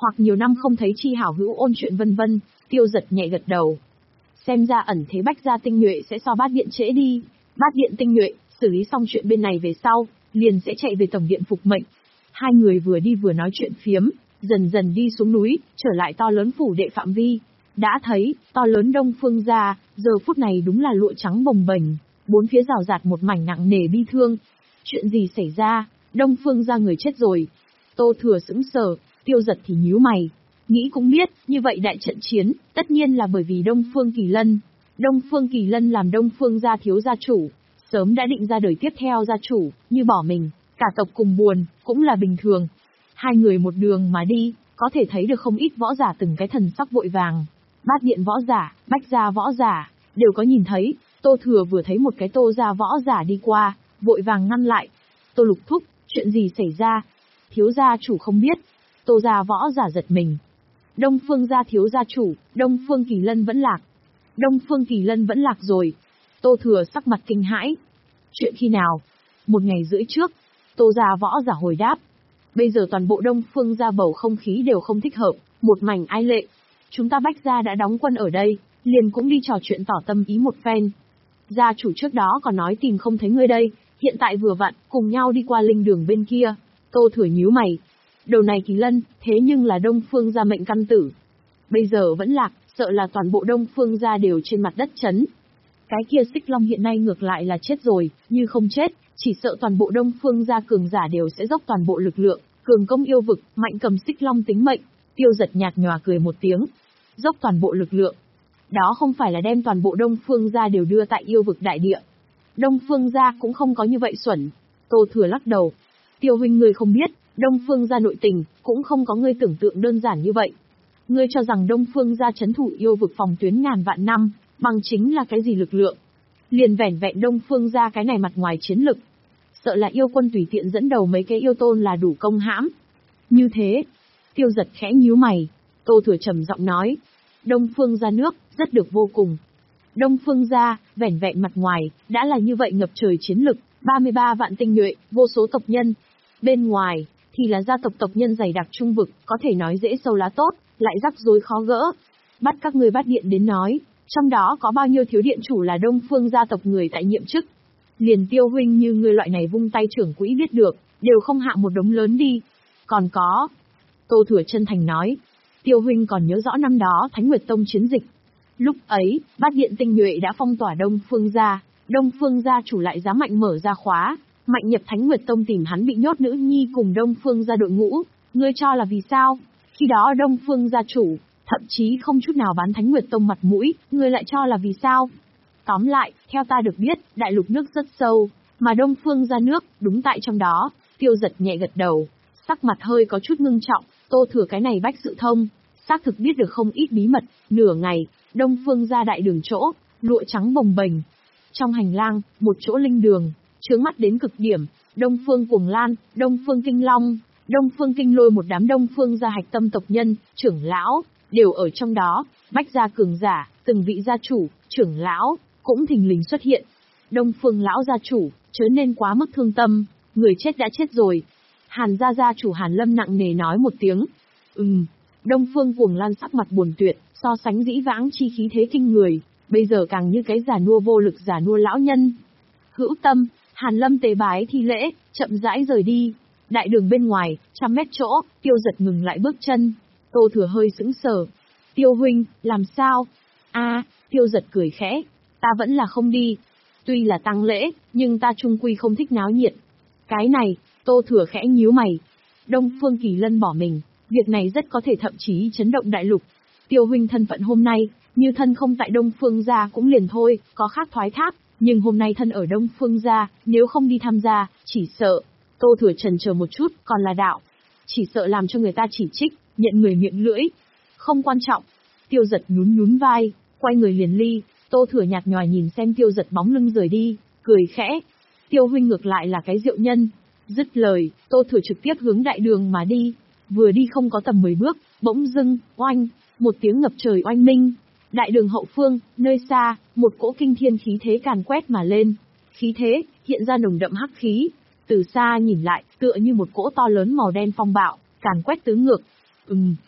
Speaker 1: hoặc nhiều năm không thấy chi hảo hữu ôn chuyện vân vân. Tiêu Giật nhẹ gật đầu. Xem ra ẩn thế Bách gia tinh nhuệ sẽ so Bát điện trễ đi. Bát điện tinh nhuệ, xử lý xong chuyện bên này về sau, liền sẽ chạy về tổng điện phục mệnh. Hai người vừa đi vừa nói chuyện phiếm, dần dần đi xuống núi, trở lại to lớn phủ đệ phạm vi. Đã thấy, to lớn Đông Phương gia, giờ phút này đúng là lụa trắng bồng bềnh, bốn phía rào rạt một mảnh nặng nề bi thương. Chuyện gì xảy ra? Đông Phương gia người chết rồi. Tô Thừa sững sờ, Tiêu Giật thì nhíu mày. Nghĩ cũng biết, như vậy đại trận chiến, tất nhiên là bởi vì Đông Phương Kỳ Lân. Đông Phương Kỳ Lân làm Đông Phương gia thiếu gia chủ, sớm đã định ra đời tiếp theo gia chủ, như bỏ mình, cả tộc cùng buồn, cũng là bình thường. Hai người một đường mà đi, có thể thấy được không ít võ giả từng cái thần sắc vội vàng. Bát điện võ giả, Bách gia võ giả, đều có nhìn thấy. Tô Thừa vừa thấy một cái Tô gia võ giả đi qua, vội vàng ngăn lại. Tô Lục thúc, chuyện gì xảy ra? Thiếu gia chủ không biết. Tô gia võ giả giật mình. Đông Phương gia thiếu gia chủ, Đông Phương Kỳ Lân vẫn lạc. Đông Phương Kỳ Lân vẫn lạc rồi. Tô Thừa sắc mặt kinh hãi. Chuyện khi nào? Một ngày rưỡi trước. Tô gia võ giả hồi đáp. Bây giờ toàn bộ Đông Phương gia bầu không khí đều không thích hợp, một mảnh ai lệ. Chúng ta Bách gia đã đóng quân ở đây, liền cũng đi trò chuyện tỏ tâm ý một phen. Gia chủ trước đó còn nói tìm không thấy ngươi đây, hiện tại vừa vặn, cùng nhau đi qua linh đường bên kia. Tô Thừa nhíu mày. Đầu này Kỳ Lân, thế nhưng là Đông Phương gia mệnh căn tử. Bây giờ vẫn lạc, sợ là toàn bộ Đông Phương gia đều trên mặt đất chấn. Cái kia Xích Long hiện nay ngược lại là chết rồi, như không chết, chỉ sợ toàn bộ Đông Phương gia cường giả đều sẽ dốc toàn bộ lực lượng, cường công yêu vực, mạnh cầm Xích Long tính mệnh. Tiêu Giật nhạt nhòa cười một tiếng. Dốc toàn bộ lực lượng. Đó không phải là đem toàn bộ Đông Phương gia đều đưa tại yêu vực đại địa. Đông Phương gia cũng không có như vậy xuẩn. Tô Thừa lắc đầu. Tiêu huynh ngươi không biết, Đông Phương gia nội tình, cũng không có ngươi tưởng tượng đơn giản như vậy. Ngươi cho rằng Đông Phương gia trấn thủ yêu vực phòng tuyến ngàn vạn năm, bằng chính là cái gì lực lượng? Liền vẻn vẹn Đông Phương gia cái này mặt ngoài chiến lực. Sợ là yêu quân tùy tiện dẫn đầu mấy cái yêu tôn là đủ công hãm. Như thế, Tiêu Giật khẽ nhíu mày. Tô Thừa trầm giọng nói. Đông Phương gia nước, rất được vô cùng. Đông Phương gia, vẻn vẹn mặt ngoài, đã là như vậy ngập trời chiến lực, ba mươi ba vạn tinh nhuệ, vô số tộc nhân. Bên ngoài, thì là gia tộc tộc nhân dày đặc trung vực, có thể nói dễ sâu lá tốt, lại rắc rối khó gỡ. Bắt các ngươi Bát điện đến nói, trong đó có bao nhiêu thiếu điện chủ là Đông Phương gia tộc người tại nhiệm chức. Liền Tiêu huynh như ngươi loại này vung tay trưởng quỹ biết được, đều không hạ một đống lớn đi. Còn có. Tô Thừa chân thành nói. Tiêu huynh còn nhớ rõ năm đó Thánh Nguyệt Tông chiến dịch. Lúc ấy, Bát điện tinh nhuệ đã phong tỏa Đông Phương gia, Đông Phương gia chủ lại dám mạnh mở ra khóa, mạnh nhập Thánh Nguyệt Tông tìm hắn bị nhốt nữ nhi cùng Đông Phương gia đội ngũ, ngươi cho là vì sao? Khi đó Đông Phương gia chủ, thậm chí không chút nào bán Thánh Nguyệt Tông mặt mũi, ngươi lại cho là vì sao? Tóm lại, theo ta được biết, đại lục nước rất sâu, mà Đông Phương gia nước, đúng tại trong đó. Tiêu Giật nhẹ gật đầu, sắc mặt hơi có chút ngưng trọng. Tô Thừa cái này bách sự thông, xác thực biết được không ít bí mật. Nửa ngày, Đông Phương gia đại đường chỗ, lụa trắng bồng bềnh. Trong hành lang, một chỗ linh đường, chướng mắt đến cực điểm, Đông Phương Cuồng Lan, Đông Phương Kinh Long, Đông Phương Kinh Lôi một đám Đông Phương gia hạch tâm tộc nhân, trưởng lão, đều ở trong đó. Bách gia cường giả, từng vị gia chủ, trưởng lão, cũng thình lình xuất hiện. Đông Phương lão gia chủ, chớ nên quá mức thương tâm, người chết đã chết rồi. Hàn gia gia chủ Hàn Lâm nặng nề nói một tiếng. Ừm, Đông Phương Cuồng Lan sắc mặt buồn tuyệt, so sánh dĩ vãng chi khí thế kinh người, bây giờ càng như cái già nua vô lực già nua lão nhân. Hữu tâm, Hàn Lâm tế bái thi lễ, chậm rãi rời đi. Đại đường bên ngoài, trăm mét chỗ, Tiêu Giật ngừng lại bước chân. Tô Thừa hơi sững sờ. Tiêu huynh, làm sao? A, à, Tiêu Giật cười khẽ. Ta vẫn là không đi. Tuy là tang lễ, nhưng ta chung quy không thích náo nhiệt. Cái này, Tô Thừa khẽ nhíu mày. Đông Phương Kỳ Lân bỏ mình, việc này rất có thể thậm chí chấn động đại lục. Tiêu huynh thân phận hôm nay, như thân không tại Đông Phương gia cũng liền thôi, có khác thoái thác, nhưng hôm nay thân ở Đông Phương gia, nếu không đi tham gia, chỉ sợ. Tô Thừa chần chờ một chút, còn là đạo. Chỉ sợ làm cho người ta chỉ trích, nhận người miệng lưỡi. Không quan trọng. Tiêu Giật nhún nhún vai, quay người liền ly. Tô Thừa nhạt nhòa nhìn xem Tiêu Giật bóng lưng rời đi, cười khẽ. Tiêu huynh ngược lại là cái diệu nhân. Dứt lời, Tô Thừa trực tiếp hướng đại đường mà đi. Vừa đi không có tầm mười bước, bỗng dưng, oanh, một tiếng ngập trời oanh minh. Đại đường hậu phương, nơi xa, một cỗ kinh thiên khí thế càn quét mà lên. Khí thế, hiện ra nồng đậm hắc khí. Từ xa nhìn lại, tựa như một cỗ to lớn màu đen phong bạo, càn quét tứ ngược. Ừm,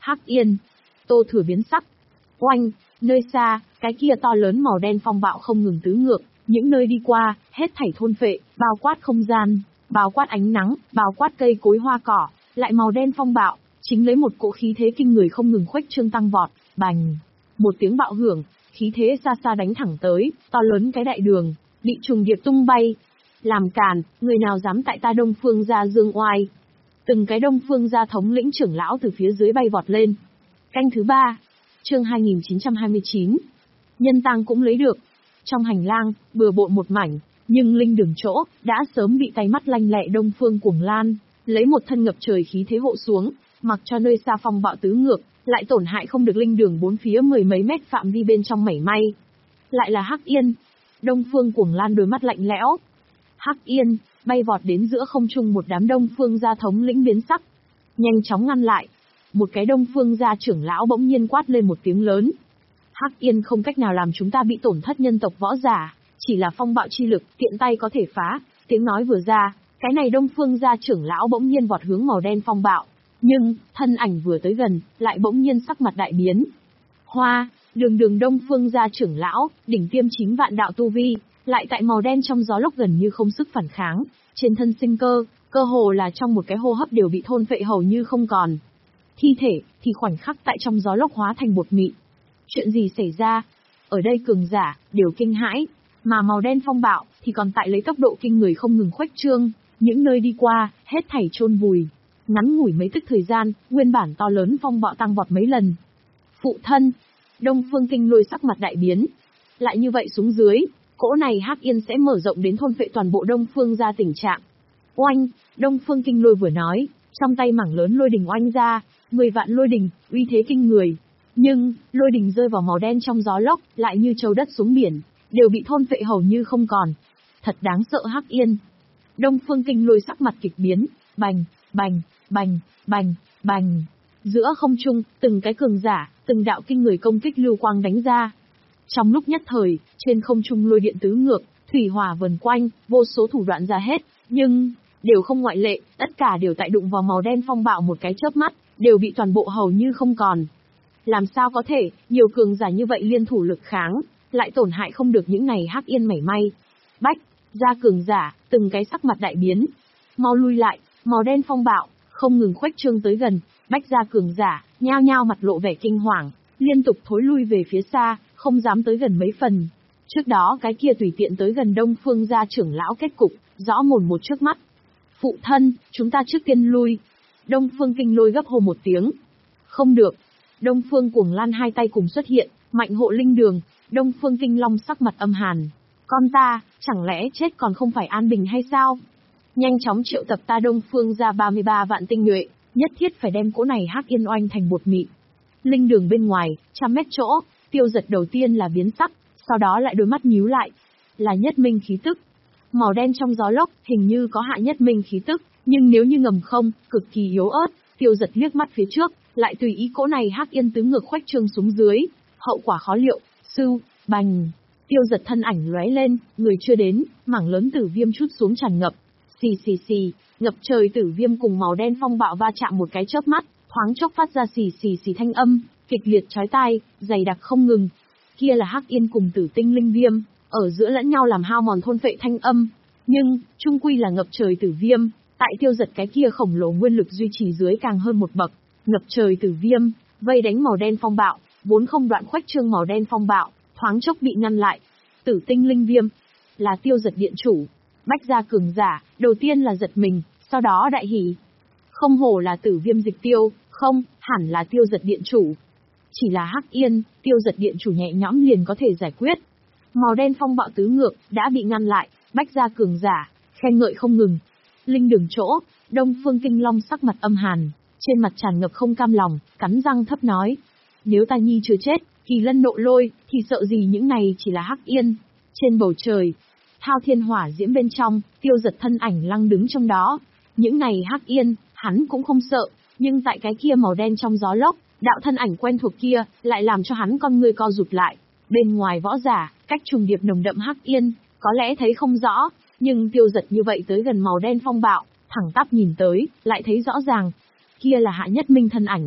Speaker 1: Hắc Yên. Tô Thừa biến sắc. Oanh, nơi xa, cái kia to lớn màu đen phong bạo không ngừng tứ ngược, những nơi đi qua, hết thảy thôn phệ, bao quát không gian, bao quát ánh nắng, bao quát cây cối hoa cỏ, lại màu đen phong bạo, chính lấy một cỗ khí thế kinh người không ngừng khuếch trương tăng vọt, bành. Một tiếng bạo hưởng, khí thế xa xa đánh thẳng tới, to lớn cái đại đường, bị trùng điệp tung bay. Làm càn, người nào dám tại ta Đông Phương gia dương oai. Từng cái Đông Phương gia thống lĩnh trưởng lão từ phía dưới bay vọt lên. Canh thứ ba, chương hai nghìn chín trăm hai mươi chín. Nhân tang cũng lấy được. Trong hành lang, bừa bộn một mảnh, nhưng linh đường chỗ, đã sớm bị tay mắt lanh lẹ Đông Phương Cuồng Lan, lấy một thân ngập trời khí thế hộ xuống, mặc cho nơi xa phong bạo tứ ngược, lại tổn hại không được linh đường bốn phía mười mấy mét phạm vi bên trong mảy may. Lại là Hắc Yên. Đông Phương Cuồng Lan đôi mắt lạnh lẽo. Hắc Yên, bay vọt đến giữa không trung một đám Đông Phương gia thống lĩnh biến sắc. Nhanh chóng ngăn lại. Một cái Đông Phương gia trưởng lão bỗng nhiên quát lên một tiếng lớn. Hắc Yên không cách nào làm chúng ta bị tổn thất nhân tộc võ giả, chỉ là phong bạo chi lực, tiện tay có thể phá. Tiếng nói vừa ra, cái này Đông Phương gia trưởng lão bỗng nhiên vọt hướng màu đen phong bạo. Nhưng, thân ảnh vừa tới gần, lại bỗng nhiên sắc mặt đại biến. Hoa, đường đường Đông Phương gia trưởng lão, đỉnh tiêm chín vạn đạo tu vi, lại tại màu đen trong gió lốc gần như không sức phản kháng, trên thân sinh cơ, cơ hồ là trong một cái hô hấp đều bị thôn phệ hầu như không còn. Thi thể, thì khoảnh khắc tại trong gió lốc hóa thành bột mịn. Chuyện gì xảy ra? Ở đây cường giả, đều kinh hãi, mà màu đen phong bạo, thì còn tại lấy tốc độ kinh người không ngừng khuếch trương, những nơi đi qua, hết thảy chôn vùi. Ngắn ngủi mấy tức thời gian, nguyên bản to lớn phong bạo tăng vọt mấy lần. Phụ thân, Đông Phương Kinh Lôi sắc mặt đại biến. Lại như vậy xuống dưới, cỗ này Hắc Yên sẽ mở rộng đến thôn phệ toàn bộ Đông Phương gia tình trạng. Oanh, Đông Phương Kinh Lôi vừa nói, trong tay mảng lớn lôi đình oanh ra, mười vạn lôi đình, uy thế kinh người. Nhưng, lôi đình rơi vào màu đen trong gió lốc, lại như châu đất xuống biển, đều bị thôn phệ hầu như không còn. Thật đáng sợ Hắc Yên. Đông Phương Kinh Lôi sắc mặt kịch biến, bành, bành, bành, bành, bành. Giữa không trung, từng cái cường giả, từng đạo kinh người công kích lưu quang đánh ra. Trong lúc nhất thời, trên không trung lôi điện tứ ngược, thủy hỏa vần quanh, vô số thủ đoạn ra hết, nhưng, đều không ngoại lệ, tất cả đều tại đụng vào màu đen phong bạo một cái chớp mắt, đều bị toàn bộ hầu như không còn. Làm sao có thể, nhiều cường giả như vậy liên thủ lực kháng, lại tổn hại không được những này Hắc Yên mảy may. Bách, ra cường giả, từng cái sắc mặt đại biến. Mau lui lại, màu đen phong bạo, không ngừng khuếch trương tới gần, bách ra cường giả, nhao nhao mặt lộ vẻ kinh hoàng, liên tục thối lui về phía xa, không dám tới gần mấy phần. Trước đó cái kia tùy tiện tới gần Đông Phương gia trưởng lão kết cục, rõ mồn một trước mắt. Phụ thân, chúng ta trước tiên lui. Đông Phương Kinh Lôi gấp hô một tiếng. Không được. Đông Phương Cuồng Lan hai tay cùng xuất hiện, mạnh hộ linh đường. Đông Phương Kinh Long sắc mặt âm hàn. Con ta, chẳng lẽ chết còn không phải an bình hay sao? Nhanh chóng triệu tập ta Đông Phương ra ba mươi ba vạn tinh nhuệ, nhất thiết phải đem cỗ này Hắc Yên oanh thành bột mịn. Linh đường bên ngoài, trăm mét chỗ, Tiêu Giật đầu tiên là biến sắc, sau đó lại đôi mắt nhíu lại. Là nhất minh khí tức. Màu đen trong gió lốc, hình như có hạ nhất minh khí tức, nhưng nếu như ngầm không, cực kỳ yếu ớt. Tiêu Giật liếc mắt phía trước, lại tùy ý cỗ này Hắc Yên tứ ngược khuếch trương xuống dưới, hậu quả khó liệu. Sư, bành. Tiêu Giật thân ảnh lóe lên, người chưa đến, mảng lớn tử viêm chút xuống tràn ngập. Xì xì xì, ngập trời tử viêm cùng màu đen phong bạo va chạm một cái chớp mắt, thoáng chốc phát ra xì xì xì thanh âm, kịch liệt chói tai, dày đặc không ngừng. Kia là Hắc Yên cùng Tử Tinh linh viêm, ở giữa lẫn nhau làm hao mòn thôn phệ thanh âm, nhưng chung quy là ngập trời tử viêm, tại Tiêu Giật cái kia khổng lồ nguyên lực duy trì dưới càng hơn một bậc, ngập trời tử viêm, vây đánh màu đen phong bạo, vốn không đoạn khuếch trương màu đen phong bạo, thoáng chốc bị ngăn lại. Tử Tinh linh viêm, là Tiêu Giật điện chủ. Bách gia cường giả, đầu tiên là giật mình, sau đó đại hỉ. Không hổ là tử viêm dịch tiêu, không, hẳn là Tiêu Giật điện chủ. Chỉ là Hắc Yên, Tiêu Giật điện chủ nhẹ nhõm liền có thể giải quyết. Màu đen phong bạo tứ ngược, đã bị ngăn lại, bách gia cường giả, khen ngợi không ngừng. Linh đường chỗ, Đông Phương Kinh Long sắc mặt âm hàn, trên mặt tràn ngập không cam lòng, cắn răng thấp nói. Nếu ta nhi chưa chết, Kỳ Lân nộ lôi, thì sợ gì những này chỉ là Hắc Yên. Trên bầu trời, thao thiên hỏa diễm bên trong, Tiêu Giật thân ảnh lăng đứng trong đó. Những này Hắc Yên, hắn cũng không sợ, nhưng tại cái kia màu đen trong gió lốc, đạo thân ảnh quen thuộc kia, lại làm cho hắn con người co rụt lại. Bên ngoài võ giả, cách trùng điệp nồng đậm Hắc Yên, có lẽ thấy không rõ, nhưng Tiêu Giật như vậy tới gần màu đen phong bạo, thẳng tắp nhìn tới, lại thấy rõ ràng. Kia là Hạ Nhất Minh thân ảnh.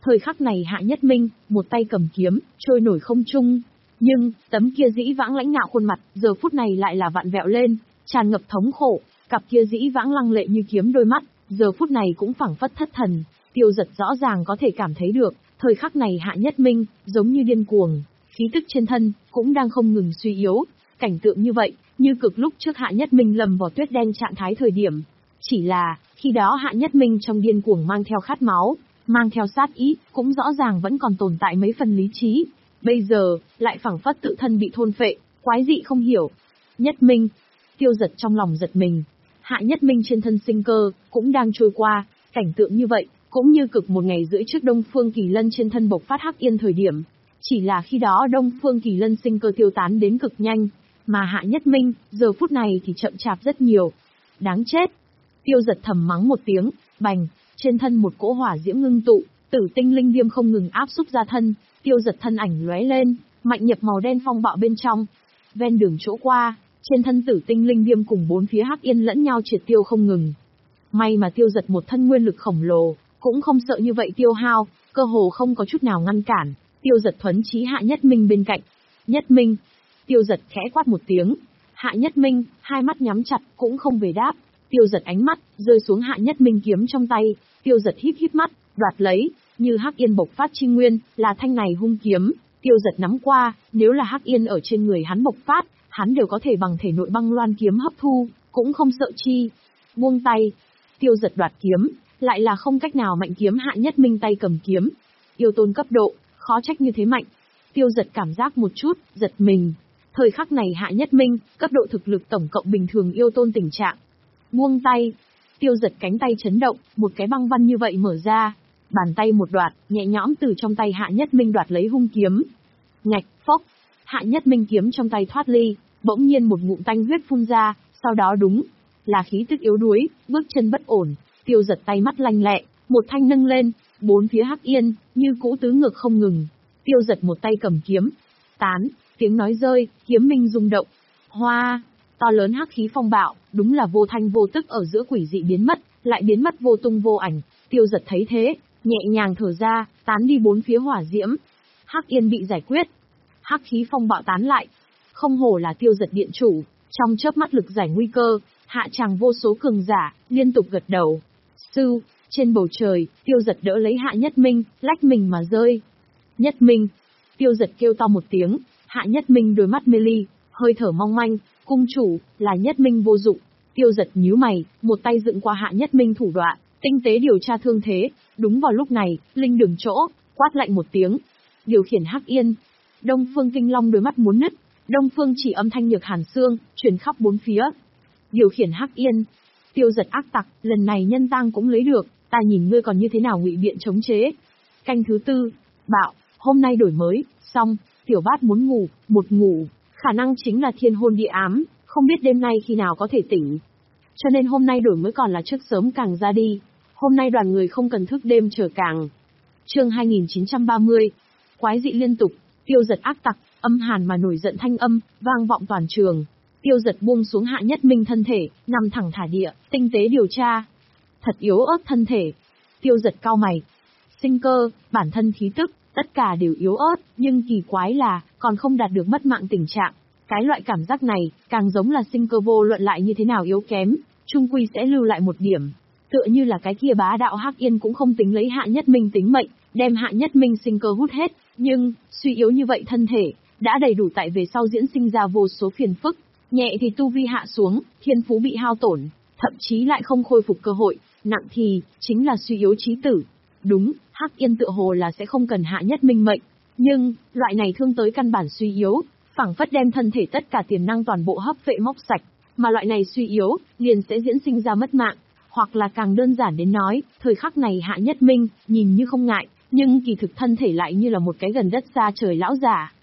Speaker 1: Thời khắc này Hạ Nhất Minh, một tay cầm kiếm, trôi nổi không trung. Nhưng, tấm kia dĩ vãng lãnh ngạo khuôn mặt, giờ phút này lại là vặn vẹo lên, tràn ngập thống khổ, cặp kia dĩ vãng lăng lệ như kiếm đôi mắt, giờ phút này cũng phảng phất thất thần. Tiêu Giật rõ ràng có thể cảm thấy được, thời khắc này Hạ Nhất Minh, giống như điên cuồng, khí tức trên thân, cũng đang không ngừng suy yếu. Cảnh tượng như vậy, như cực lúc trước Hạ Nhất Minh lầm vào tuyết đen trạng thái thời điểm. Chỉ là, khi đó Hạ Nhất Minh trong điên cuồng mang theo khát máu, mang theo sát ý, cũng rõ ràng vẫn còn tồn tại mấy phần lý trí. Bây giờ, lại phảng phất tự thân bị thôn phệ, quái dị không hiểu. Nhất Minh, Tiêu Giật trong lòng giật mình. Hạ Nhất Minh trên thân sinh cơ, cũng đang trôi qua, cảnh tượng như vậy, cũng như cực một ngày rưỡi trước Đông Phương Kỳ Lân trên thân bộc phát hắc yên thời điểm. Chỉ là khi đó Đông Phương Kỳ Lân sinh cơ tiêu tán đến cực nhanh, mà Hạ Nhất Minh, giờ phút này thì chậm chạp rất nhiều. Đáng chết! Tiêu Giật thầm mắng một tiếng, bành, trên thân một cỗ hỏa diễm ngưng tụ, tử tinh linh viêm không ngừng áp xúc ra thân, Tiêu Giật thân ảnh lóe lên, mạnh nhập màu đen phong bạo bên trong. Ven đường chỗ qua, trên thân tử tinh linh viêm cùng bốn phía hắc yên lẫn nhau triệt tiêu không ngừng. May mà Tiêu Giật một thân nguyên lực khổng lồ, cũng không sợ như vậy tiêu hao, cơ hồ không có chút nào ngăn cản. Tiêu Giật thuấn chí Hạ Nhất Minh bên cạnh. Nhất Minh! Tiêu Giật khẽ quát một tiếng. Hạ Nhất Minh, hai mắt nhắm chặt, cũng không về đáp. Tiêu Giật ánh mắt, rơi xuống Hạ Nhất Minh kiếm trong tay. Tiêu Giật híp híp mắt, đoạt lấy, như hắc yên bộc phát chi nguyên, là thanh này hung kiếm. Tiêu Giật nắm qua, nếu là hắc yên ở trên người hắn bộc phát, hắn đều có thể bằng thể nội băng loan kiếm hấp thu, cũng không sợ chi. Buông tay. Tiêu Giật đoạt kiếm, lại là không cách nào mạnh kiếm Hạ Nhất Minh tay cầm kiếm. Yêu tôn cấp độ, khó trách như thế mạnh. Tiêu Giật cảm giác một chút, giật mình. Thời khắc này Hạ Nhất Minh, cấp độ thực lực tổng cộng bình thường yêu tôn tình trạng. Buông tay. Tiêu Giật cánh tay chấn động, một cái băng văn như vậy mở ra. Bàn tay một đoạt, nhẹ nhõm từ trong tay Hạ Nhất Minh đoạt lấy hung kiếm. Ngạch, phốc. Hạ Nhất Minh kiếm trong tay thoát ly, bỗng nhiên một ngụm tanh huyết phun ra, sau đó đúng là khí tức yếu đuối, bước chân bất ổn. Tiêu Giật tay mắt lanh lẹ, một thanh nâng lên, bốn phía hắc yên, như cũ tứ ngược không ngừng. Tiêu Giật một tay cầm kiếm. Tán, tiếng nói rơi, kiếm minh rung động. Hoa, to lớn hắc khí phong bạo, đúng là vô thanh vô tức ở giữa quỷ dị biến mất, lại biến mất vô tung vô ảnh. Tiêu Giật thấy thế, nhẹ nhàng thở ra, tán đi bốn phía hỏa diễm. Hắc yên bị giải quyết. Hắc khí phong bạo tán lại. Không hổ là Tiêu Giật điện chủ, trong chớp mắt lực giải nguy cơ, hạ tràng vô số cường giả, liên tục gật đầu. Sư, trên bầu trời, Tiêu Giật đỡ lấy Hạ Nhất Minh, lách mình mà rơi. Nhất Minh! Tiêu Giật kêu to một tiếng, Hạ Nhất Minh đôi mắt mê ly, hơi thở mong manh, cung chủ, là Nhất Minh vô dụng. Tiêu Giật nhíu mày, một tay dựng qua Hạ Nhất Minh thủ đoạn, tinh tế điều tra thương thế. Đúng vào lúc này, linh đường chỗ, quát lạnh một tiếng. Điều khiển hắc yên. Đông Phương Kinh Long đôi mắt muốn nứt, Đông Phương chỉ âm thanh nhược hàn xương, truyền khắp bốn phía. Điều khiển hắc yên. Tiêu Giật ác tặc, lần này nhân tang cũng lấy được, ta nhìn ngươi còn như thế nào ngụy biện chống chế. Canh thứ tư, bạo, hôm nay đổi mới, xong, tiểu bát muốn ngủ, một ngủ, khả năng chính là thiên hôn địa ám, không biết đêm nay khi nào có thể tỉnh. Cho nên hôm nay đổi mới còn là trước sớm càng ra đi. Hôm nay đoàn người không cần thức đêm chờ càng. Chương hai nghìn chín trăm ba mươi. Quái dị liên tục, Tiêu Giật ác tặc, âm hàn mà nổi giận thanh âm, vang vọng toàn trường. Tiêu Giật buông xuống Hạ Nhất Minh thân thể, nằm thẳng thả địa, tinh tế điều tra. Thật yếu ớt thân thể. Tiêu Giật cau mày. Sinh cơ, bản thân khí tức, tất cả đều yếu ớt, nhưng kỳ quái là, còn không đạt được mất mạng tình trạng. Cái loại cảm giác này, càng giống là sinh cơ vô luận lại như thế nào yếu kém, chung quy sẽ lưu lại một điểm. Tựa như là cái kia bá đạo hắc yên cũng không tính lấy Hạ Nhất Minh tính mệnh, đem Hạ Nhất Minh sinh cơ hút hết, nhưng, suy yếu như vậy thân thể, đã đầy đủ tại về sau diễn sinh ra vô số phiền phức. Nhẹ thì tu vi hạ xuống, thiên phú bị hao tổn, thậm chí lại không khôi phục cơ hội, nặng thì, chính là suy yếu trí tử. Đúng, hắc yên tựa hồ là sẽ không cần Hạ Nhất Minh mệnh, nhưng, loại này thương tới căn bản suy yếu, phảng phất đem thân thể tất cả tiềm năng toàn bộ hấp vệ móc sạch, mà loại này suy yếu, liền sẽ diễn sinh ra mất mạng, hoặc là càng đơn giản đến nói, thời khắc này Hạ Nhất Minh, nhìn như không ngại, nhưng kỳ thực thân thể lại như là một cái gần đất xa trời lão giả,